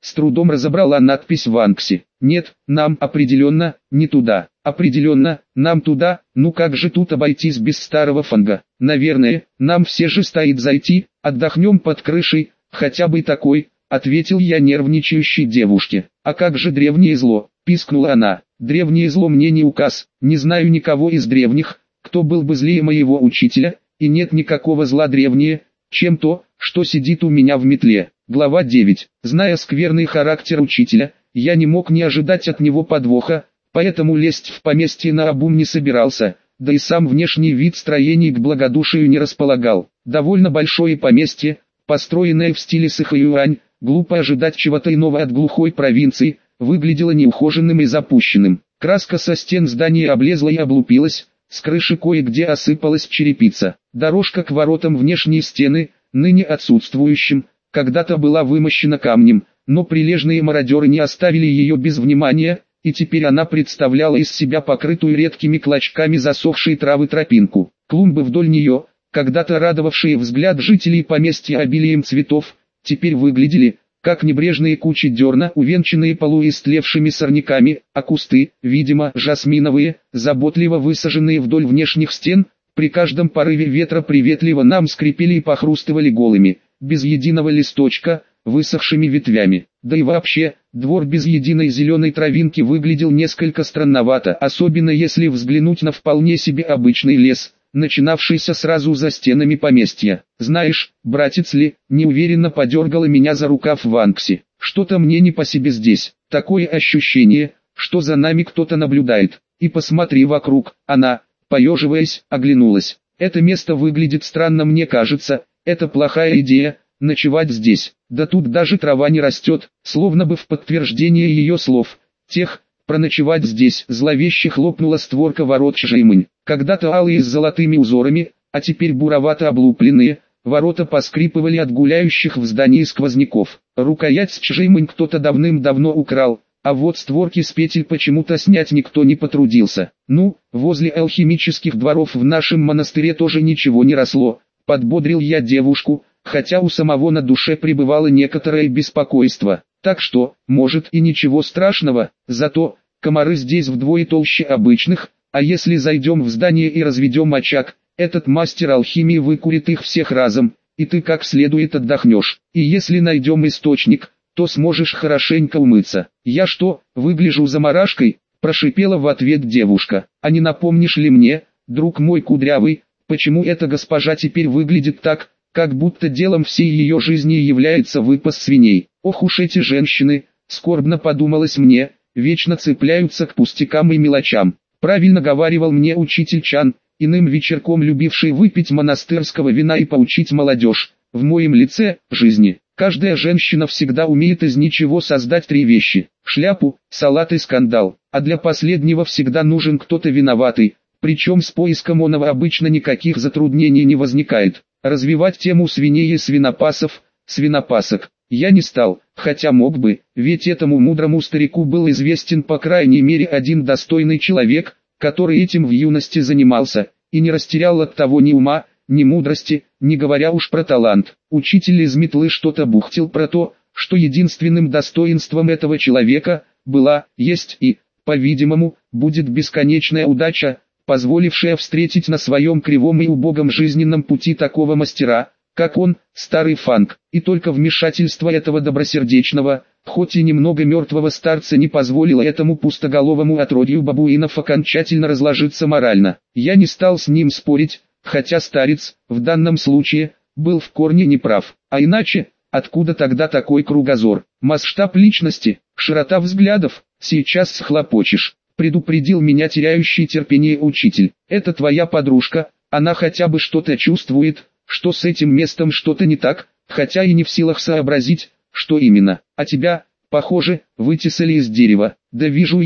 с трудом разобрала надпись в анксе. Нет, нам определенно не туда. Определенно, нам туда, ну как же тут обойтись без старого фанга? Наверное, нам все же стоит зайти, отдохнем под крышей, хотя бы такой, ответил я нервничающей девушке. А как же древнее зло, пискнула она. Древнее зло мне не указ, не знаю никого из древних, кто был бы злее моего учителя, и нет никакого зла древнее, чем то, что сидит у меня в метле. Глава 9. Зная скверный характер учителя, я не мог не ожидать от него подвоха, поэтому лезть в поместье наобум не собирался, да и сам внешний вид строений к благодушию не располагал. Довольно большое поместье, построенное в стиле Сыхаюань, глупо ожидать чего-то иного от глухой провинции, выглядело неухоженным и запущенным. Краска со стен здания облезла и облупилась, с крыши кое-где осыпалась черепица. Дорожка к воротам внешней стены, ныне отсутствующим, когда-то была вымощена камнем, но прилежные мародеры не оставили ее без внимания, и теперь она представляла из себя покрытую редкими клочками засохшей травы тропинку. Клумбы вдоль нее, когда-то радовавшие взгляд жителей поместья обилием цветов, теперь выглядели, как небрежные кучи дерна, увенчанные полуистлевшими сорняками, а кусты, видимо, жасминовые, заботливо высаженные вдоль внешних стен, при каждом порыве ветра приветливо нам скрипели и похрустывали голыми, без единого листочка, высохшими ветвями. Да и вообще, двор без единой зеленой травинки выглядел несколько странновато, особенно если взглянуть на вполне себе обычный лес, начинавшийся сразу за стенами поместья. «Знаешь, братец Ли», неуверенно подергала меня за рукав Ванкси, «что-то мне не по себе здесь, такое ощущение, что за нами кто-то наблюдает. И посмотри вокруг». Она, поеживаясь, оглянулась. «Это место выглядит странно, мне кажется, это плохая идея, ночевать здесь. Да тут даже трава не растет», словно бы в подтверждение ее слов. «Тех, проночевать здесь», зловеще хлопнула створка ворот Чжэймэнь. Когда-то алые с золотыми узорами, а теперь буровато облупленные, ворота поскрипывали от гуляющих в здании сквозняков. Рукоять с Чжэймэнь кто-то давным-давно украл, а вот створки с петель почему-то снять никто не потрудился. «Ну, возле алхимических дворов в нашем монастыре тоже ничего не росло», подбодрил я девушку, хотя у самого на душе пребывало некоторое беспокойство. Так что, может и ничего страшного, зато комары здесь вдвое толще обычных, а если зайдем в здание и разведем очаг, этот мастер алхимии выкурит их всех разом, и ты как следует отдохнешь. И если найдем источник, то сможешь хорошенько умыться. «Я что, выгляжу заморашкой?» – прошипела в ответ девушка. «А не напомнишь ли мне, друг мой кудрявый, почему эта госпожа теперь выглядит так, как будто делом всей ее жизни является выпас свиней? Ох уж эти женщины», скорбно подумалось мне, вечно цепляются к пустякам и мелочам. Правильно говаривал мне учитель Чан, иным вечерком любивший выпить монастырского вина и поучить молодежь. В моем лице, жизни, каждая женщина всегда умеет из ничего создать три вещи: шляпу, салат и скандал. А для последнего всегда нужен кто-то виноватый, причем с поиском оного обычно никаких затруднений не возникает. Развивать тему свиней и свинопасов, свинопасок, я не стал, хотя мог бы, ведь этому мудрому старику был известен по крайней мере один достойный человек, который этим в юности занимался, и не растерял от того ни ума, ни мудрости, не говоря уж про талант. Учитель из метлы что-то бухтел про то, что единственным достоинством этого человека была, есть и, по-видимому, будет бесконечная удача, позволившая встретить на своем кривом и убогом жизненном пути такого мастера, как он, старый Фанг. И только вмешательство этого добросердечного, хоть и немного мертвого старца не позволило этому пустоголовому отродью бабуинов окончательно разложиться морально. Я не стал с ним спорить, хотя старец, в данном случае, был в корне неправ. А иначе, откуда тогда такой кругозор, масштаб личности, широта взглядов? Сейчас схлопочешь, предупредил меня теряющий терпение учитель. Это твоя подружка, она хотя бы что-то чувствует, что с этим местом что-то не так, хотя и не в силах сообразить, что именно. А тебя, похоже, вытесали из дерева. Да вижу,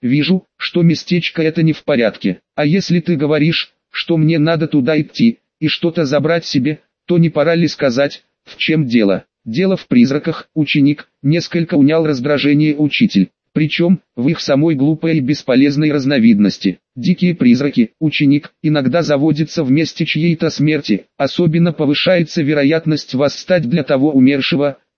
что местечко это не в порядке. А если ты говоришь, что мне надо туда идти, и что-то забрать себе, то не пора ли сказать, в чем дело? Дело в призраках, ученик, несколько унял раздражение учитель. Причем, в их самой глупой и бесполезной разновидности. Дикие призраки, ученик, иногда заводятся в месте чьей-то смерти, особенно повышается вероятность восстать для того умершего,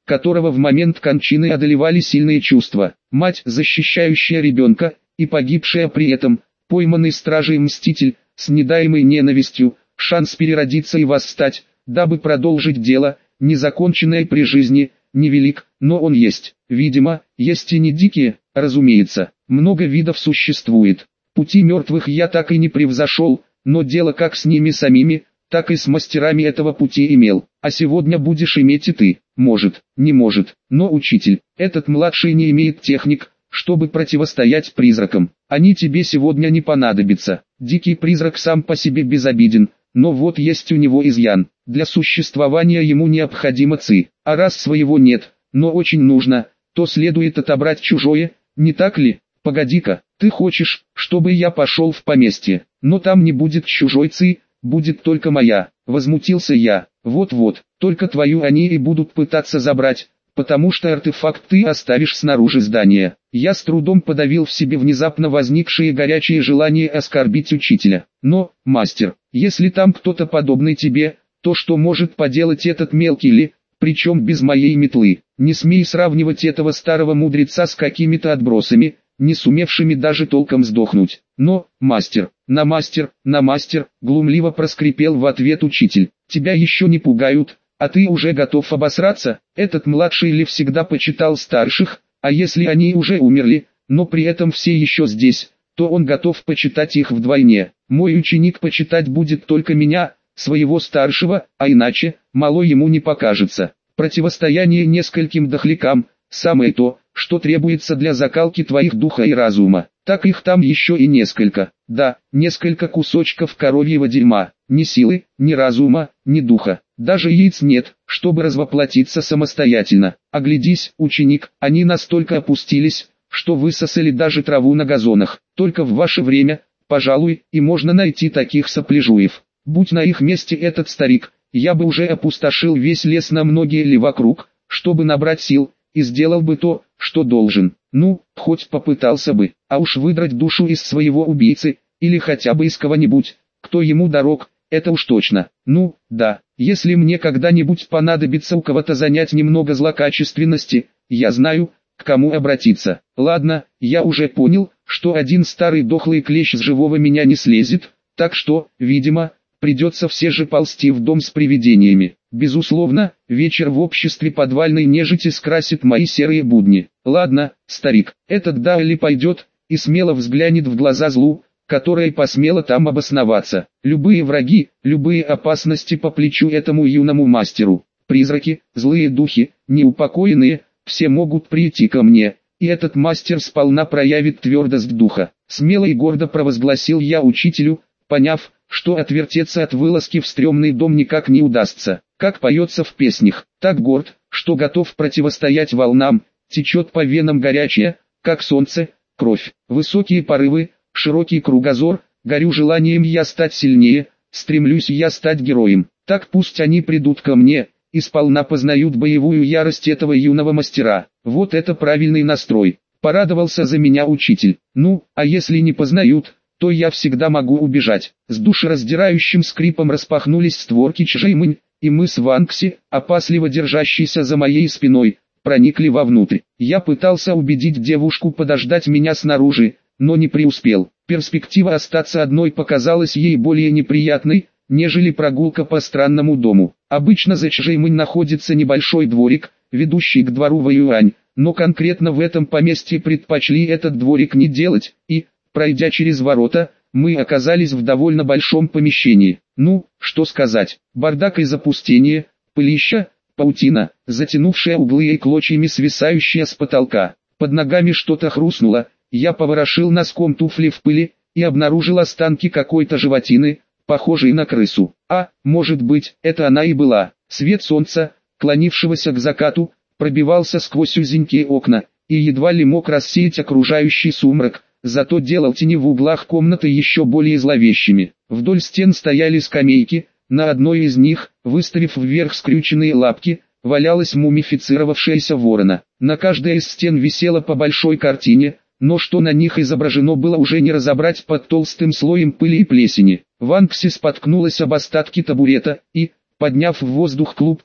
которого в момент кончины одолевали сильные чувства. Мать, защищающая ребенка, и погибшая при этом, пойманный стражей мститель, с недаемой ненавистью, шанс переродиться и восстать, дабы продолжить дело, незаконченное при жизни, невелик, но он есть. Видимо, есть и не дикие, разумеется, много видов существует. Пути мертвых я так и не превзошел, но дело как с ними самими, так и с мастерами этого пути имел. А сегодня будешь иметь и ты. Может, не может, но учитель, этот младший не имеет техник, чтобы противостоять призракам. Они тебе сегодня не понадобятся. Дикий призрак сам по себе безобиден, но вот есть у него изъян. Для существования ему необходимо ци. А раз своего нет, но очень нужно, то следует отобрать чужое, не так ли? Погоди-ка, ты хочешь, чтобы я пошел в поместье, но там не будет чужой ци, будет только моя. Возмутился я. Вот-вот, только твою они и будут пытаться забрать, потому что артефакт ты оставишь снаружи здания. Я с трудом подавил в себе внезапно возникшее горячее желание оскорбить учителя. Но, мастер, если там кто-то подобный тебе, то что может поделать этот мелкий ли, причем без моей метлы? Не смей сравнивать этого старого мудреца с какими-то отбросами, не сумевшими даже толком сдохнуть. Но, мастер, на мастер, глумливо проскрипел в ответ учитель. Тебя еще не пугают, а ты уже готов обосраться? Этот младший ли всегда почитал старших, а если они уже умерли, но при этом все еще здесь, то он готов почитать их вдвойне. Мой ученик почитать будет только меня, своего старшего, а иначе, мало ему не покажется. Противостояние нескольким дохлякам, самое то, что требуется для закалки твоих духа и разума. Так их там еще и несколько. Да, несколько кусочков коровьего дерьма. Ни силы, ни разума, ни духа. Даже яиц нет, чтобы развоплотиться самостоятельно. Оглядись, ученик, они настолько опустились, что высосали даже траву на газонах. Только в ваше время, пожалуй, и можно найти таких сопляжуев. Будь на их месте этот старик, я бы уже опустошил весь лес на многие ли вокруг, чтобы набрать сил, и сделал бы то, что должен. Ну, хоть попытался бы, а уж выдрать душу из своего убийцы, или хотя бы из кого-нибудь, кто ему дорог, это уж точно. Ну, да, если мне когда-нибудь понадобится у кого-то занять немного злокачественности, я знаю, к кому обратиться. Ладно, я уже понял, что один старый дохлый клещ с живого меня не слезет, так что, видимо, придется все же ползти в дом с привидениями. Безусловно, вечер в обществе подвальной нежити скрасит мои серые будни. Ладно, старик, этот да или пойдет, и смело взглянет в глаза злу, которая посмела там обосноваться. Любые враги, любые опасности по плечу этому юному мастеру. Призраки, злые духи, неупокоенные, все могут прийти ко мне, и этот мастер сполна проявит твердость духа. Смело и гордо провозгласил я учителю, поняв, что отвертеться от вылазки в стрёмный дом никак не удастся. Как поется в песнях, так горд, что готов противостоять волнам, течет по венам горячая, как солнце, кровь. Высокие порывы, широкий кругозор, горю желанием я стать сильнее, стремлюсь я стать героем. Так пусть они придут ко мне, и сполна познают боевую ярость этого юного мастера. Вот это правильный настрой. Порадовался за меня учитель. Ну, а если не познают, то я всегда могу убежать. С душераздирающим скрипом распахнулись створки Чжэймэнь, и мы с Ванкси, опасливо держащиеся за моей спиной, проникли вовнутрь. Я пытался убедить девушку подождать меня снаружи, но не преуспел. Перспектива остаться одной показалась ей более неприятной, нежели прогулка по странному дому. Обычно за Чжэймэнь находится небольшой дворик, ведущий к двору Вэюань, но конкретно в этом поместье предпочли этот дворик не делать, и, пройдя через ворота, мы оказались в довольно большом помещении. Ну, что сказать, бардак и запустение, пылища, паутина, затянувшая углы и клочьями свисающая с потолка. Под ногами что-то хрустнуло, я поворошил носком туфли в пыли, и обнаружил останки какой-то животины, похожей на крысу. А, может быть, это она и была. Свет солнца, клонившегося к закату, пробивался сквозь узенькие окна, и едва ли мог рассеять окружающий сумрак, зато делал тени в углах комнаты еще более зловещими. Вдоль стен стояли скамейки, на одной из них, выставив вверх скрюченные лапки, валялась мумифицировавшаяся ворона. На каждой из стен висела по большой картине, но что на них изображено было уже не разобрать под толстым слоем пыли и плесени. Ванкси споткнулась об остатки табурета и, подняв в воздух клуб пыли,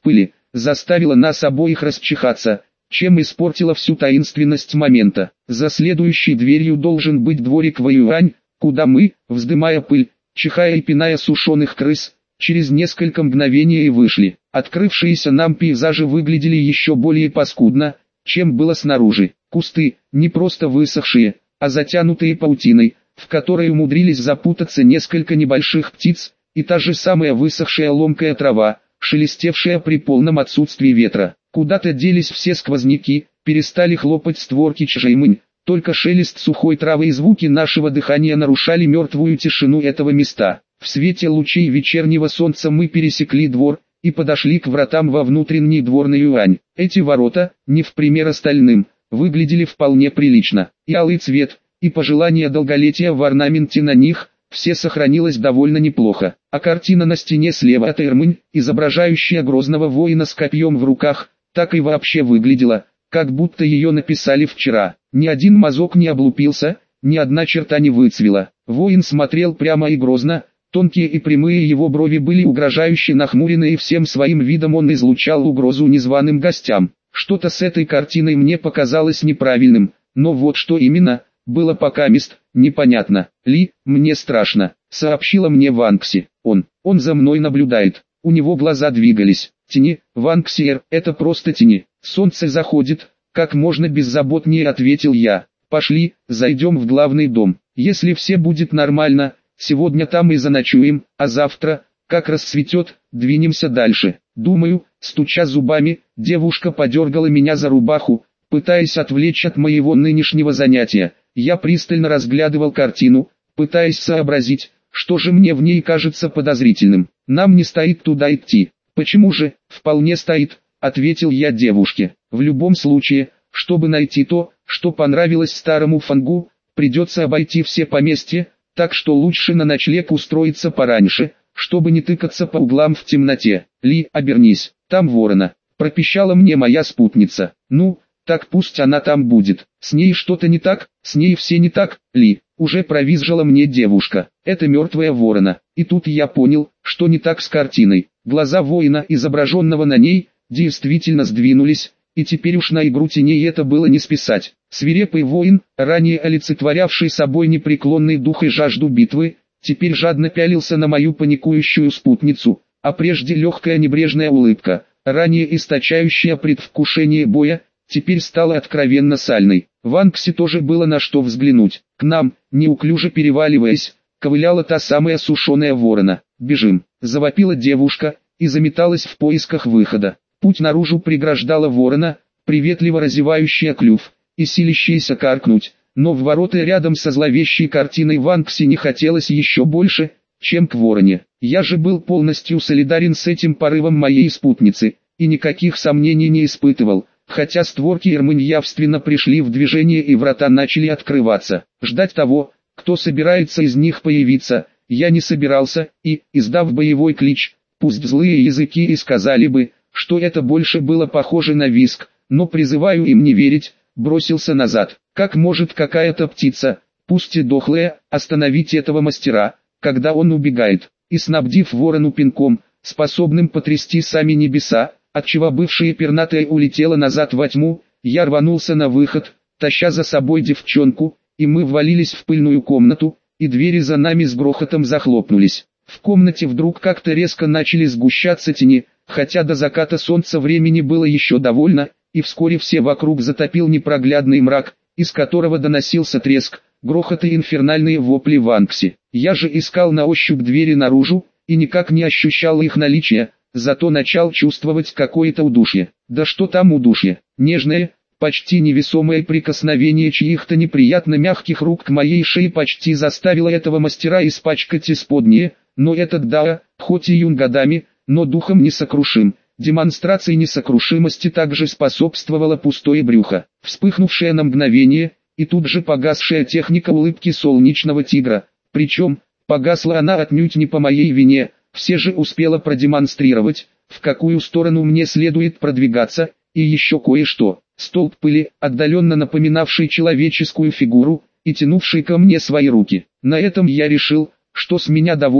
заставила нас обоих расчихаться, чем испортила всю таинственность момента. За следующей дверью должен быть дворик Вэйюань, куда мы, вздымая пыль, чихая и пиная сушеных крыс, через несколько мгновений и вышли. Открывшиеся нам пейзажи выглядели еще более паскудно, чем было снаружи. Кусты, не просто высохшие, а затянутые паутиной, в которой умудрились запутаться несколько небольших птиц, и та же самая высохшая ломкая трава, шелестевшая при полном отсутствии ветра. Куда-то делись все сквозняки, перестали хлопать створки чжэймынь, только шелест сухой травы и звуки нашего дыхания нарушали мертвую тишину этого места. В свете лучей вечернего солнца мы пересекли двор и подошли к вратам во внутренний двор на Юань. Эти ворота, не в пример остальным, выглядели вполне прилично. И алый цвет, и пожелание долголетия в орнаменте на них, все сохранилось довольно неплохо. А картина на стене слева от Эрмынь, изображающая грозного воина с копьем в руках, так и вообще выглядела, как будто ее написали вчера. Ни один мазок не облупился, ни одна черта не выцвела. Воин смотрел прямо и грозно, тонкие и прямые его брови были угрожающе нахмурены, и всем своим видом он излучал угрозу незваным гостям. Что-то с этой картиной мне показалось неправильным, но вот что именно, было покамест, непонятно. «Ли, мне страшно», — сообщила мне Ванкси. Он за мной наблюдает. У него глаза двигались. «Тени, Ванксиер, это просто тени. Солнце заходит», — как можно беззаботнее ответил я. «Пошли, зайдем в главный дом. Если все будет нормально, сегодня там и заночуем, а завтра, как расцветет, двинемся дальше». Думаю, стуча зубами, девушка подергала меня за рубаху, пытаясь отвлечь от моего нынешнего занятия. Я пристально разглядывал картину, пытаясь сообразить, что же мне в ней кажется подозрительным. «Нам не стоит туда идти». «Почему же?» «Вполне стоит», — ответил я девушке. «В любом случае, чтобы найти то, что понравилось старому Фангу, придется обойти все поместья, так что лучше на ночлег устроиться пораньше, чтобы не тыкаться по углам в темноте». «Ли, обернись, там ворона», — пропищала мне моя спутница. «Ну, так пусть она там будет. С ней что-то не так, с ней все не так, Ли», — уже провизжала мне девушка. «Это мертвая ворона». И тут я понял, что не так с картиной. Глаза воина, изображенного на ней, действительно сдвинулись, и теперь уж на игру теней это было не списать. Свирепый воин, ранее олицетворявший собой непреклонный дух и жажду битвы, теперь жадно пялился на мою паникующую спутницу, а прежде легкая небрежная улыбка, ранее источающая предвкушение боя, теперь стала откровенно сальной. Ванкси тоже было на что взглянуть. К нам, неуклюже переваливаясь, ковыляла та самая сушеная ворона. «Бежим!» — завопила девушка и заметалась в поисках выхода. Путь наружу преграждала ворона, приветливо разевающая клюв и силящаяся каркнуть, но в ворота рядом со зловещей картиной Ванкси не хотелось еще больше, чем к вороне. Я же был полностью солидарен с этим порывом моей спутницы, и никаких сомнений не испытывал, хотя створки Эрмынь явственно пришли в движение и врата начали открываться. Ждать того, кто собирается из них появиться, я не собирался, и, издав боевой клич, пусть злые языки и сказали бы, что это больше было похоже на визг, но призываю им не верить, бросился назад. Как может какая-то птица, пусть и дохлая, остановить этого мастера, когда он убегает? И снабдив ворону пинком, способным потрясти сами небеса, отчего бывшая пернатая улетела назад во тьму, я рванулся на выход, таща за собой девчонку, и мы ввалились в пыльную комнату, и двери за нами с грохотом захлопнулись. В комнате вдруг как-то резко начали сгущаться тени, хотя до заката солнца времени было еще довольно, и вскоре все вокруг затопил непроглядный мрак, из которого доносился треск, грохот и инфернальные вопли Ванкси. Я же искал на ощупь двери наружу, и никак не ощущал их наличия, зато начал чувствовать какое-то удушье. Да что там удушье, нежное, почти невесомое прикосновение чьих-то неприятно мягких рук к моей шее почти заставило этого мастера испачкать исподнее, но этот Дао, хоть и юн годами, но духом несокрушим. Демонстрации несокрушимости также способствовало пустое брюхо, вспыхнувшая на мгновение, и тут же погасшая техника улыбки солнечного тигра, причем, погасла она отнюдь не по моей вине, все же успела продемонстрировать, в какую сторону мне следует продвигаться, и еще кое-что. Столб пыли, отдаленно напоминавший человеческую фигуру, и тянувший ко мне свои руки. На этом я решил, что с меня довольно,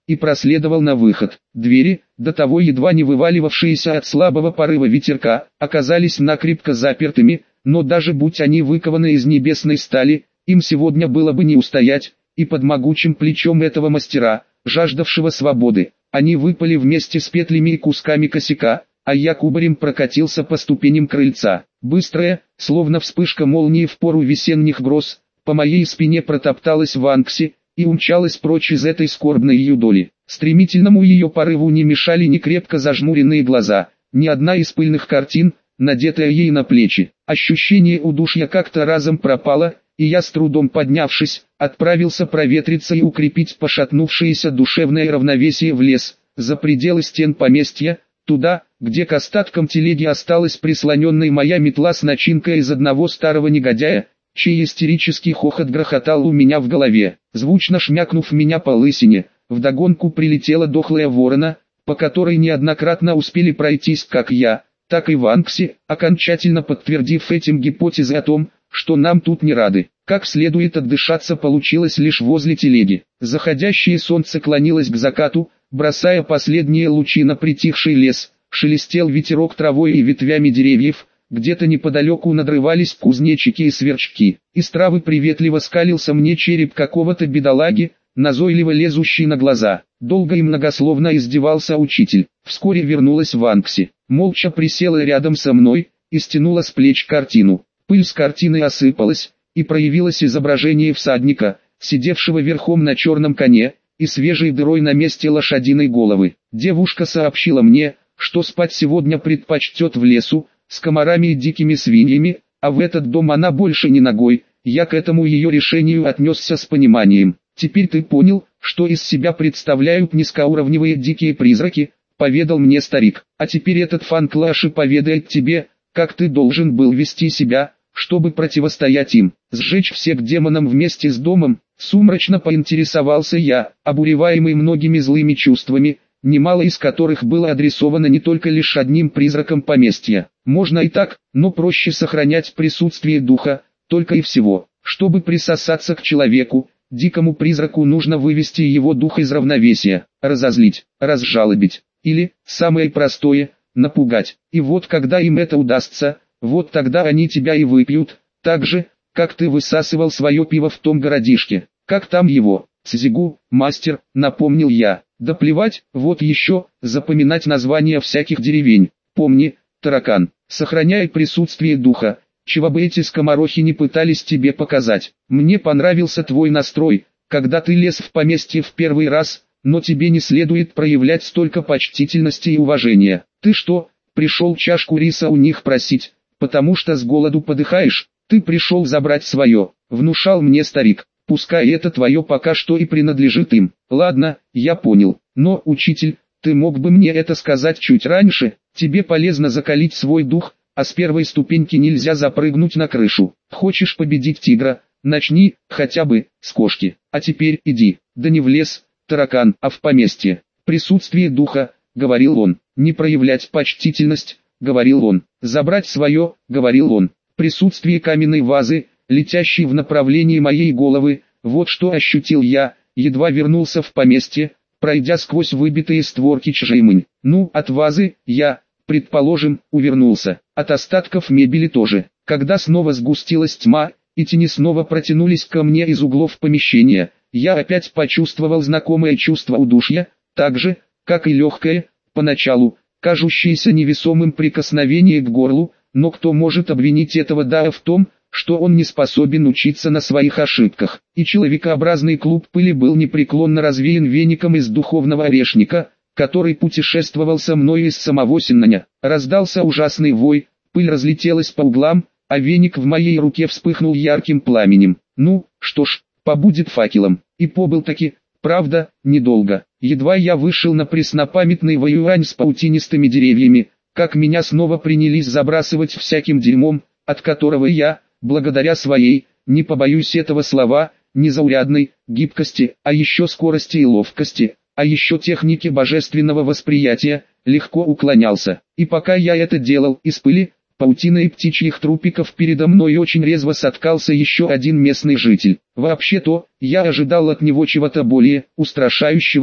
и проследовал на выход. Двери, до того едва не вываливавшиеся от слабого порыва ветерка, оказались накрепко запертыми, но даже будь они выкованы из небесной стали, им сегодня было бы не устоять, и под могучим плечом этого мастера, жаждавшего свободы, они выпали вместе с петлями и кусками косяка, а я кубарем прокатился по ступеням крыльца. Быстрая, словно вспышка молнии в пору весенних гроз, по моей спине протопталась Ванкси и умчалась прочь из этой скорбной юдоли. Стремительному ее порыву не мешали ни крепко зажмуренные глаза, ни одна из пыльных картин, надетая ей на плечи. Ощущение удушья как-то разом пропало, и я, с трудом поднявшись, отправился проветриться и укрепить пошатнувшееся душевное равновесие в лес, за пределы стен поместья, туда, где к остаткам телеги осталась прислоненная моя метла с начинкой из одного старого негодяя, чей истерический хохот грохотал у меня в голове. Звучно шмякнув меня по лысине, вдогонку прилетела дохлая ворона, по которой неоднократно успели пройтись как я, так и Ванкси, окончательно подтвердив этим гипотезы о том, что нам тут не рады. Как следует отдышаться получилось лишь возле телеги. Заходящее солнце клонилось к закату, бросая последние лучи на притихший лес, шелестел ветерок травой и ветвями деревьев, где-то неподалеку надрывались кузнечики и сверчки. Из травы приветливо скалился мне череп какого-то бедолаги, назойливо лезущий на глаза. Долго и многословно издевался учитель. Вскоре вернулась Ванкси, молча присела рядом со мной и стянула с плеч картину. Пыль с картины осыпалась, и проявилось изображение всадника, сидевшего верхом на черном коне, и свежей дырой на месте лошадиной головы. Девушка сообщила мне, что спать сегодня предпочтет в лесу, с комарами и дикими свиньями, а в этот дом она больше не ногой. Я к этому ее решению отнесся с пониманием. Теперь ты понял, что из себя представляют низкоуровневые дикие призраки, поведал мне старик. А теперь этот Фанклаши поведает тебе, как ты должен был вести себя, чтобы противостоять им. Сжечь всех демонам вместе с домом, сумрачно поинтересовался я, обуреваемый многими злыми чувствами, немало из которых было адресовано не только лишь одним призраком поместья. Можно и так, но проще сохранять присутствие духа, только и всего. Чтобы присосаться к человеку, дикому призраку нужно вывести его дух из равновесия, разозлить, разжалобить, или, самое простое, напугать. И вот когда им это удастся, вот тогда они тебя и выпьют, так же, как ты высасывал свое пиво в том городишке. Как там его? Цзигу, мастер, напомнил я. Да плевать, вот еще, запоминать названия всяких деревень. Помни, таракан, сохраняй присутствие духа, чего бы эти скоморохи не пытались тебе показать. Мне понравился твой настрой, когда ты лез в поместье в первый раз, но тебе не следует проявлять столько почтительности и уважения. Ты что, пришел чашку риса у них просить, потому что с голоду подыхаешь? Ты пришел забрать свое, внушал мне старик. Пускай это твое пока что и принадлежит им. Ладно, я понял. Но, учитель, ты мог бы мне это сказать чуть раньше. Тебе полезно закалить свой дух, а с первой ступеньки нельзя запрыгнуть на крышу. Хочешь победить тигра? Начни, хотя бы, с кошки. А теперь иди, да не в лес, таракан, а в поместье. Присутствие духа, говорил он. Не проявлять почтительность, говорил он. Забрать свое, говорил он. Присутствие каменной вазы, летящей в направлении моей головы, вот что ощутил я, едва вернулся в поместье, пройдя сквозь выбитые створки чжэймэнь. Ну, от вазы, я, предположим, увернулся. От остатков мебели тоже. Когда снова сгустилась тьма, и тени снова протянулись ко мне из углов помещения, я опять почувствовал знакомое чувство удушья, так же, как и легкое, поначалу, кажущееся невесомым прикосновение к горлу, но кто может обвинить этого Дао в том, что он не способен учиться на своих ошибках. И человекообразный клуб пыли был непреклонно развеян веником из духовного орешника, который путешествовал со мной из самого Синнаня. Раздался ужасный вой, пыль разлетелась по углам, а веник в моей руке вспыхнул ярким пламенем. Ну, что ж, побудет факелом. И побыл таки, правда, недолго. Едва я вышел на преснопамятный Вэйюань с паутинистыми деревьями, как меня снова принялись забрасывать всяким дерьмом, от которого я, благодаря своей, не побоюсь этого слова, незаурядной гибкости, а еще скорости и ловкости, а еще технике божественного восприятия, легко уклонялся. И пока я это делал, из пыли, паутины и птичьих трупиков передо мной очень резво соткался еще один местный житель. Вообще-то, я ожидал от него чего-то более устрашающего,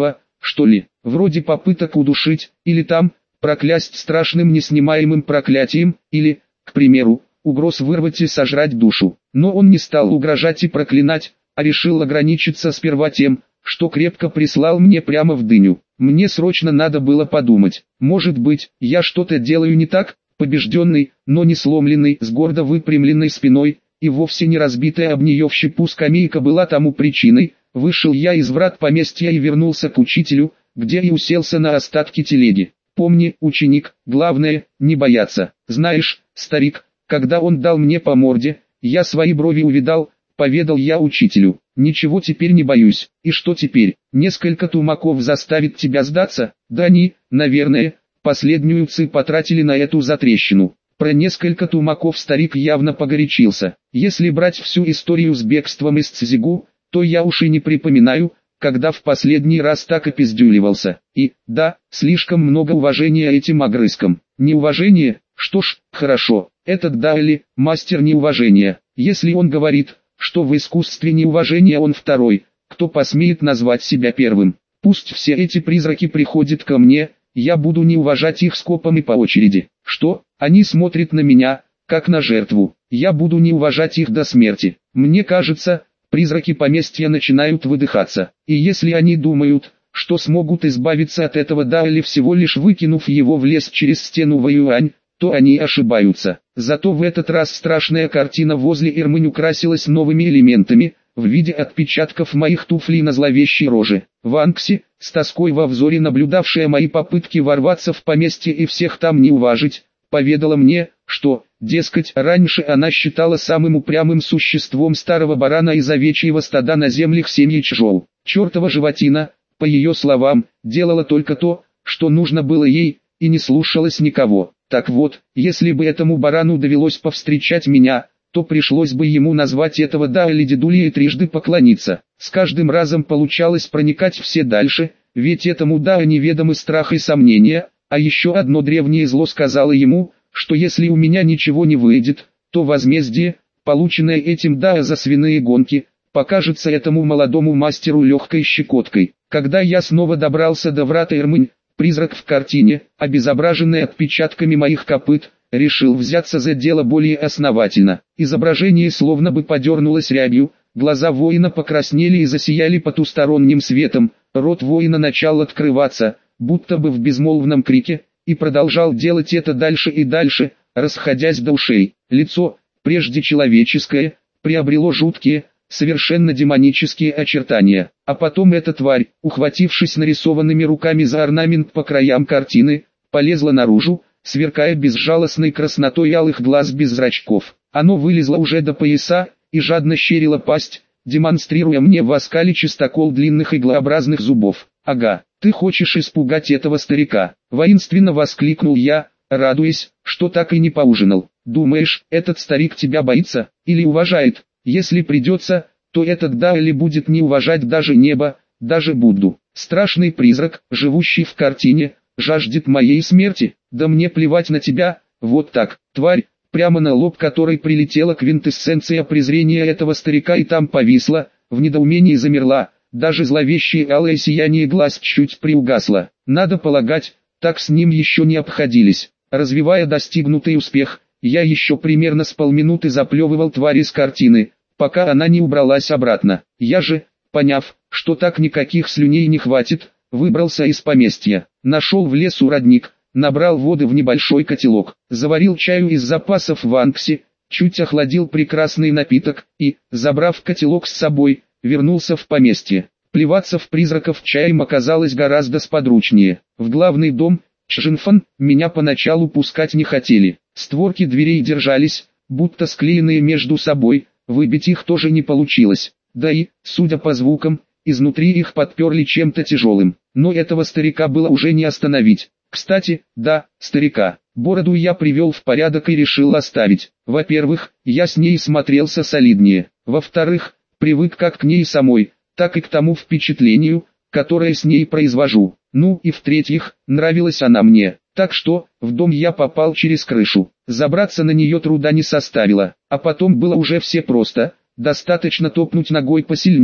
что ли, вроде попыток удушить, или там, проклясть страшным неснимаемым проклятием, или, к примеру, угроз вырвать и сожрать душу. Но он не стал угрожать и проклинать, а решил ограничиться сперва тем, что крепко прислал мне прямо в дыню. Мне срочно надо было подумать, может быть, я что-то делаю не так, побежденный, но не сломленный, с гордо выпрямленной спиной, и вовсе не разбитая об нее в щепу скамейка была тому причиной. Вышел я из врат поместья и вернулся к учителю, где и уселся на остатки телеги. Помни, ученик, главное, не бояться. Знаешь, старик, когда он дал мне по морде, я свои брови увидал, поведал я учителю. Ничего теперь не боюсь. И что теперь? Несколько тумаков заставит тебя сдаться? Да они, наверное, последнюю ци потратили на эту затрещину. Про несколько тумаков старик явно погорячился. Если брать всю историю с бегством из Цзигу, то я уж и не припоминаю, когда в последний раз так опиздюливался. И, да, слишком много уважения этим огрызкам. Неуважение? Что ж, хорошо, этот Дайли, мастер неуважения. Если он говорит, что в искусстве неуважения он второй, кто посмеет назвать себя первым? Пусть все эти призраки приходят ко мне, я буду не уважать их скопом и по очереди. Что? Они смотрят на меня, как на жертву. Я буду не уважать их до смерти. Мне кажется, призраки поместья начинают выдыхаться. И если они думают, что смогут избавиться от этого Дайли всего лишь выкинув его в лес через стену Вэюань, то они ошибаются. Зато в этот раз страшная картина возле Ирмынь украсилась новыми элементами, в виде отпечатков моих туфлей на зловещей роже. Ванкси, с тоской во взоре наблюдавшая мои попытки ворваться в поместье и всех там не уважить, поведала мне, что, дескать, раньше она считала самым упрямым существом старого барана из овечьего стада на землях семьи Чжоу. Чертова животина, по ее словам, делала только то, что нужно было ей, и не слушалась никого. Так вот, если бы этому барану довелось повстречать меня, то пришлось бы ему назвать этого Дайли дедулей и трижды поклониться. С каждым разом получалось проникать все дальше, ведь этому Дайли неведомы страх и сомнения, а еще одно древнее зло сказало ему, что если у меня ничего не выйдет, то возмездие, полученное этим Дайли за свиные гонки, покажется этому молодому мастеру легкой щекоткой. Когда я снова добрался до врата Ирмынь, призрак в картине, обезображенный отпечатками моих копыт, решил взяться за дело более основательно. Изображение словно бы подернулось рябью, глаза воина покраснели и засияли потусторонним светом, рот воина начал открываться, будто бы в безмолвном крике, и продолжал делать это дальше и дальше, расходясь до ушей. Лицо, прежде человеческое, приобрело жуткие, совершенно демонические очертания. А потом эта тварь, ухватившись нарисованными руками за орнамент по краям картины, полезла наружу, сверкая безжалостной краснотой алых глаз без зрачков. Оно вылезло уже до пояса, и жадно щерило пасть, демонстрируя мне в оскале чистокол длинных иглообразных зубов. «Ага, ты хочешь испугать этого старика?» — воинственно воскликнул я, радуясь, что так и не поужинал. «Думаешь, этот старик тебя боится, или уважает? Если придется, то этот Дайли будет не уважать даже небо, даже Будду. Страшный призрак, живущий в картине, жаждет моей смерти. Да мне плевать на тебя, вот так, тварь». Прямо на лоб которой прилетела квинтэссенция презрения этого старика и там повисла, в недоумении замерла, даже зловещее алое сияние глаз чуть приугасло. Надо полагать, так с ним еще не обходились. Развивая достигнутый успех, я еще примерно с полминуты заплевывал тварь из картины, пока она не убралась обратно. Я же, поняв, что так никаких слюней не хватит, выбрался из поместья, нашел в лесу родник, набрал воды в небольшой котелок, заварил чаю из запасов в Анксе, чуть охладил прекрасный напиток и, забрав котелок с собой, вернулся в поместье. Плеваться в призраков чаем оказалось гораздо сподручнее. В главный дом, Чжинфан, меня поначалу пускать не хотели. Створки дверей держались, будто склеенные между собой, выбить их тоже не получилось. Да и, судя по звукам, изнутри их подперли чем-то тяжелым. Но этого старика было уже не остановить. Кстати, да, старика. Бороду я привел в порядок и решил оставить. Во-первых, я с ней смотрелся солиднее. Во-вторых, привык как к ней самой, так и к тому впечатлению, которое с ней произвожу. Ну и в-третьих, нравилась она мне. Так что, в дом я попал через крышу. Забраться на нее труда не составило. А потом было уже все просто. Достаточно топнуть ногой посильнее,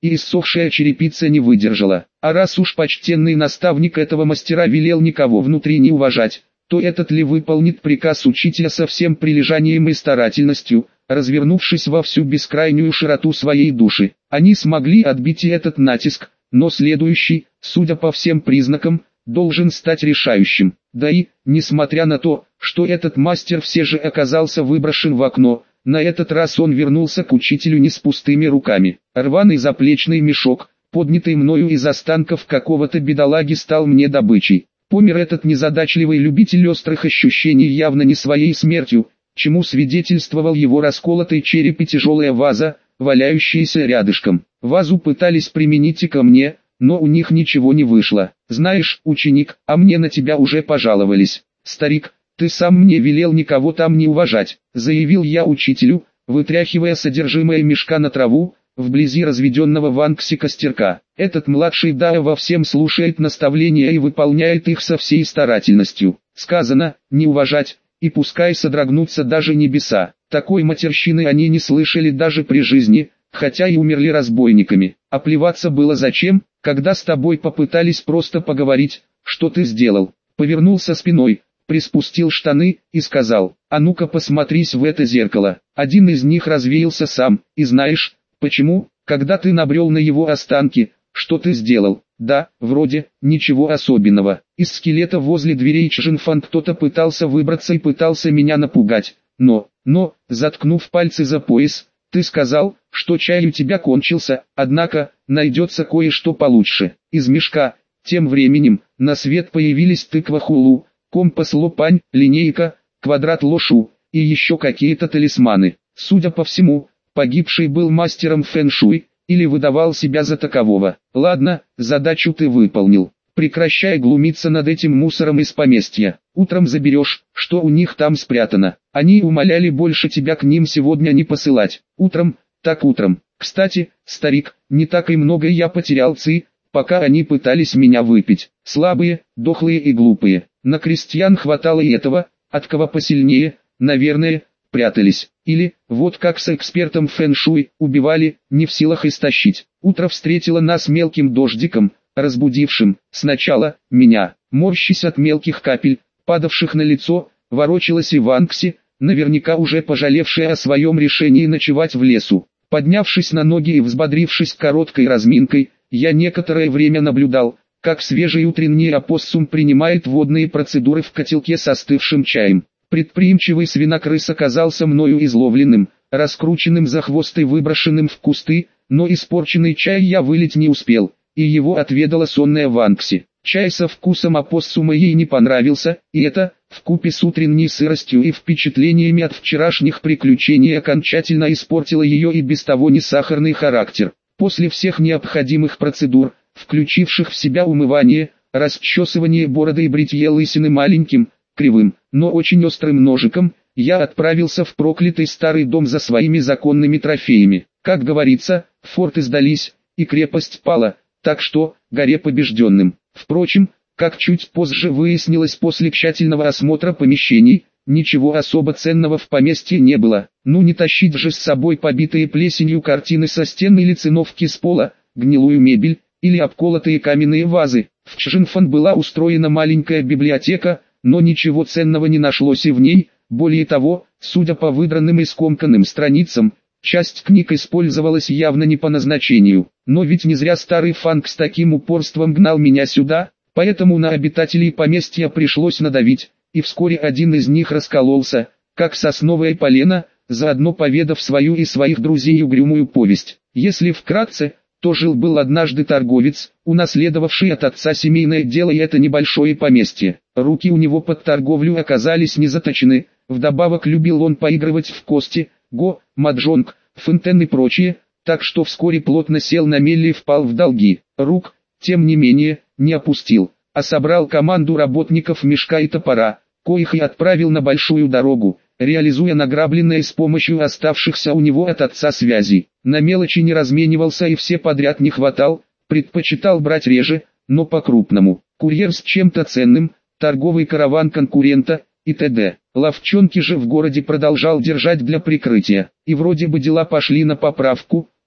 и иссохшая черепица не выдержала. А раз уж почтенный наставник этого мастера велел никого внутри не уважать, то этот ли выполнит приказ учителя со всем прилежанием и старательностью, развернувшись во всю бескрайнюю широту своей души. Они смогли отбить и этот натиск, но следующий, судя по всем признакам, должен стать решающим. Да и, несмотря на то, что этот мастер все же оказался выброшен в окно, на этот раз он вернулся к учителю не с пустыми руками. Рваный заплечный мешок, поднятый мною из останков какого-то бедолаги, стал мне добычей. Помер этот незадачливый любитель острых ощущений явно не своей смертью, чему свидетельствовал его расколотый череп и тяжелая ваза, валяющаяся рядышком. Вазу пытались применить и ко мне, но у них ничего не вышло. Знаешь, ученик, а мне на тебя уже пожаловались. Старик, ты сам мне велел никого там не уважать, заявил я учителю, вытряхивая содержимое мешка на траву, вблизи разведенного в Анксе костерка. Этот младший Дао во всем слушает наставления и выполняет их со всей старательностью. Сказано, не уважать, и пускай содрогнутся даже небеса. Такой матерщины они не слышали даже при жизни, хотя и умерли разбойниками. А плеваться было зачем, когда с тобой попытались просто поговорить, что ты сделал. Повернулся спиной, приспустил штаны и сказал: а ну-ка посмотрись в это зеркало. Один из них развеялся сам, и знаешь, почему? Когда ты набрел на его останки, что ты сделал? Да, вроде, ничего особенного. Из скелета возле дверей Чжинфан кто-то пытался выбраться и пытался меня напугать. Но, заткнув пальцы за пояс, ты сказал, что чай у тебя кончился, однако, найдется кое-что получше. Из мешка, тем временем, на свет появились тыква Хулу, компас Лопань, линейка, квадрат Лошу, и еще какие-то талисманы. Судя по всему, погибший был мастером фэн-шуй, или выдавал себя за такового. Ладно, задачу ты выполнил. Прекращай глумиться над этим мусором из поместья. Утром заберешь, что у них там спрятано. Они умоляли больше тебя к ним сегодня не посылать. Утром, так утром. Кстати, старик, не так и много я потерял ци, пока они пытались меня выпить. Слабые, дохлые и глупые. На крестьян хватало и этого, от кого посильнее, наверное, прятались. Или, вот как с экспертом фэн-шуй, убивали, не в силах истощить. Утро встретило нас мелким дождиком, разбудившим, сначала, меня. Морщась от мелких капель, падавших на лицо, ворочалась и в Анксе, наверняка уже пожалевшая о своем решении ночевать в лесу. Поднявшись на ноги и взбодрившись короткой разминкой, я некоторое время наблюдал, как свежий утренний опоссум принимает водные процедуры в котелке с остывшим чаем. Предприимчивый свинокрыс оказался мною изловленным, раскрученным за хвост и выброшенным в кусты, но испорченный чай я вылить не успел, и его отведала сонная Ванкси. Чай со вкусом опоссума ей не понравился, и это, вкупе с утренней сыростью и впечатлениями от вчерашних приключений, окончательно испортило ее и без того несахарный характер. После всех необходимых процедур, включивших в себя умывание, расчесывание бороды и бритье лысины маленьким, кривым, но очень острым ножиком, я отправился в проклятый старый дом за своими законными трофеями. Как говорится, форты сдались, и крепость пала, так что, горе побежденным. Впрочем, как чуть позже выяснилось после тщательного осмотра помещений, ничего особо ценного в поместье не было. Ну не тащить же с собой побитые плесенью картины со стен или циновки с пола, гнилую мебель, или обколотые каменные вазы. В Чжинфан была устроена маленькая библиотека, но ничего ценного не нашлось и в ней. Более того, судя по выдранным и скомканным страницам, часть книг использовалась явно не по назначению. Но ведь не зря старый Фанг с таким упорством гнал меня сюда, поэтому на обитателей поместья пришлось надавить, и вскоре один из них раскололся, как сосновое полено, заодно поведав свою и своих друзей угрюмую повесть. Если вкратце, то жил-был однажды торговец, унаследовавший от отца семейное дело и это небольшое поместье. Руки у него под торговлю оказались не заточены, вдобавок любил он поигрывать в кости, го, маджонг, фэнтен и прочее, так что вскоре плотно сел на мели и впал в долги. Рук, тем не менее, не опустил, а собрал команду работников мешка и топора, коих и отправил на большую дорогу, реализуя награбленное с помощью оставшихся у него от отца связей. На мелочи не разменивался и все подряд не хватал, предпочитал брать реже, но по-крупному. Курьер с чем-то ценным, торговый караван конкурента и т.д. Ловчонки же в городе продолжал держать для прикрытия. И вроде бы дела пошли на поправку,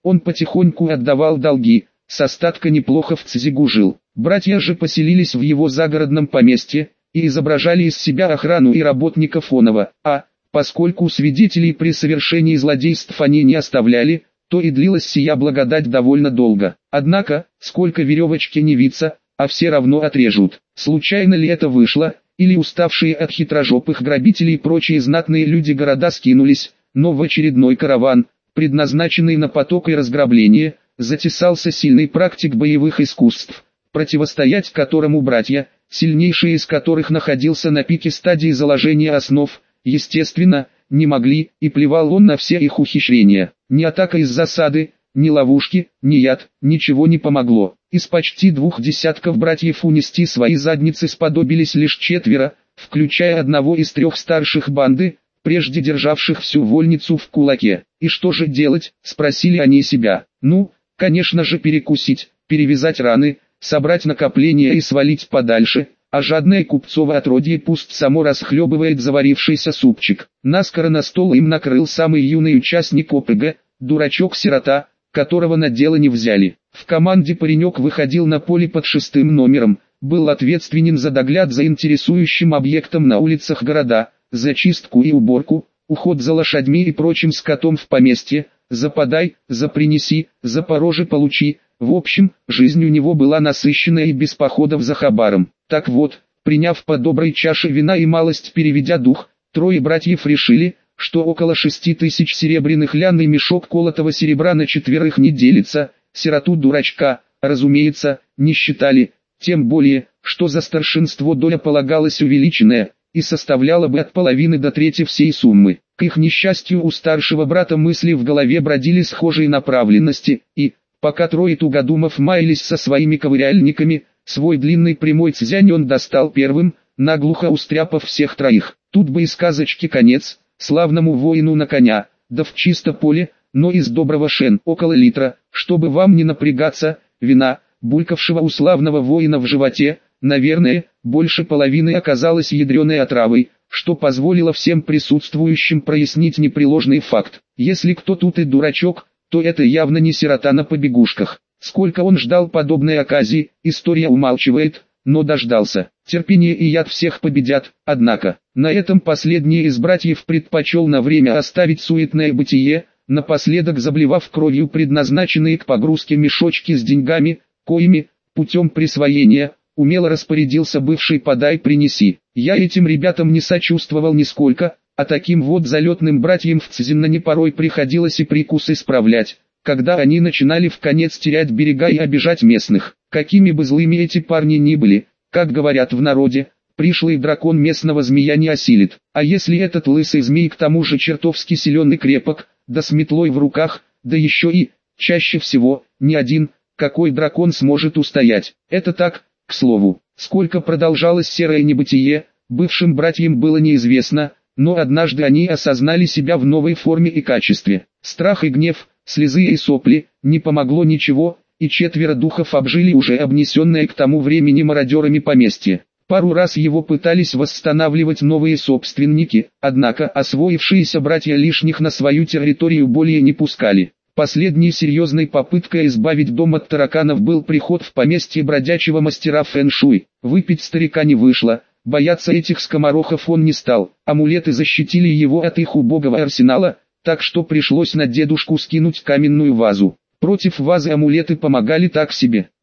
Он потихоньку отдавал долги, с остатка неплохо в Цзигу жил. Братья же поселились в его загородном поместье и изображали из себя охрану и работников оного, поскольку свидетелей при совершении злодейств они не оставляли, то и длилась сия благодать довольно долго. Однако, сколько веревочки не виться, а все равно отрежут. Случайно ли это вышло, или уставшие от хитрожопых грабителей и прочие знатные люди города скинулись, но в очередной караван, предназначенный на поток и разграбление, затесался сильный практик боевых искусств, противостоять которому братья, сильнейший из которых находился на пике стадии заложения основ, естественно, не могли, и плевал он на все их ухищрения. Ни атака из засады, ни ловушки, ни яд, ничего не помогло. Из почти 2 десятков братьев унести свои задницы сподобились лишь 4, включая одного из 3 старших банды, прежде державших всю вольницу в кулаке. «И что же делать?» – спросили они себя. «Ну, конечно же перекусить, перевязать раны, собрать накопления и свалить подальше, а жадное купцово отродье пусть само расхлебывает заварившийся супчик». Наскоро на стол им накрыл самый юный участник ОПГ, дурачок-сирота, которого на дело не взяли. В команде паренек выходил на поле под 6 номером, был ответственен за догляд за интересующим объектом на улицах города, за чистку и уборку, уход за лошадьми и прочим скотом в поместье, за подай, за принеси, за пороже получи. В общем, жизнь у него была насыщенная и без походов за хабаром. Так вот, приняв по доброй чаше вина и малость переведя дух, 3 братьев решили, что около 6000 серебряных лян и мешок колотого серебра на 4 не делится, сироту-дурачка, разумеется, не считали, тем более, что за старшинство доля полагалась увеличенная, и составляла бы от половины до трети всей суммы. К их несчастью у старшего брата мысли в голове бродили схожей направленности, и, пока 3 тугодумов маялись со своими ковыряльниками, свой длинный прямой цзянь он достал первым, наглухо устряпав всех 3. Тут бы и сказочки конец, славному воину на коня, да в чисто поле, но из доброго шен, около литра, чтобы вам не напрягаться, вина, булькавшего у славного воина в животе, наверное, больше половины оказалась ядреной отравой, что позволило всем присутствующим прояснить непреложный факт. Если кто тут и дурачок, то это явно не сирота на побегушках. Сколько он ждал подобной оказии, история умалчивает, но дождался. Терпение и яд всех победят, однако. На этом последний из братьев предпочел на время оставить суетное бытие, напоследок заблевав кровью предназначенные к погрузке мешочки с деньгами, коими, путем присвоения, умело распорядился бывший «подай принеси». Я этим ребятам не сочувствовал нисколько, а таким вот залетным братьям в Цзиннане порой приходилось и прикусы справлять, когда они начинали вконец терять берега и обижать местных. Какими бы злыми эти парни ни были, как говорят в народе, пришлый дракон местного змея не осилит. А если этот лысый змей к тому же чертовски силен и крепок, да с метлой в руках, да еще и, чаще всего, не один, какой дракон сможет устоять? Это так, к слову. Сколько продолжалось серое небытие, бывшим братьям было неизвестно, но однажды они осознали себя в новой форме и качестве. Страх и гнев, слезы и сопли, не помогло ничего, и 4 духов обжили уже обнесенное к тому времени мародерами поместье. Пару раз его пытались восстанавливать новые собственники, однако освоившиеся братья лишних на свою территорию более не пускали. Последней серьезной попыткой избавить дом от тараканов был приход в поместье бродячего мастера фэн-шуй. Выпить старика не вышло, бояться этих скоморохов он не стал, амулеты защитили его от их убогого арсенала, так что пришлось на дедушку скинуть каменную вазу. Против вазы амулеты помогали так себе.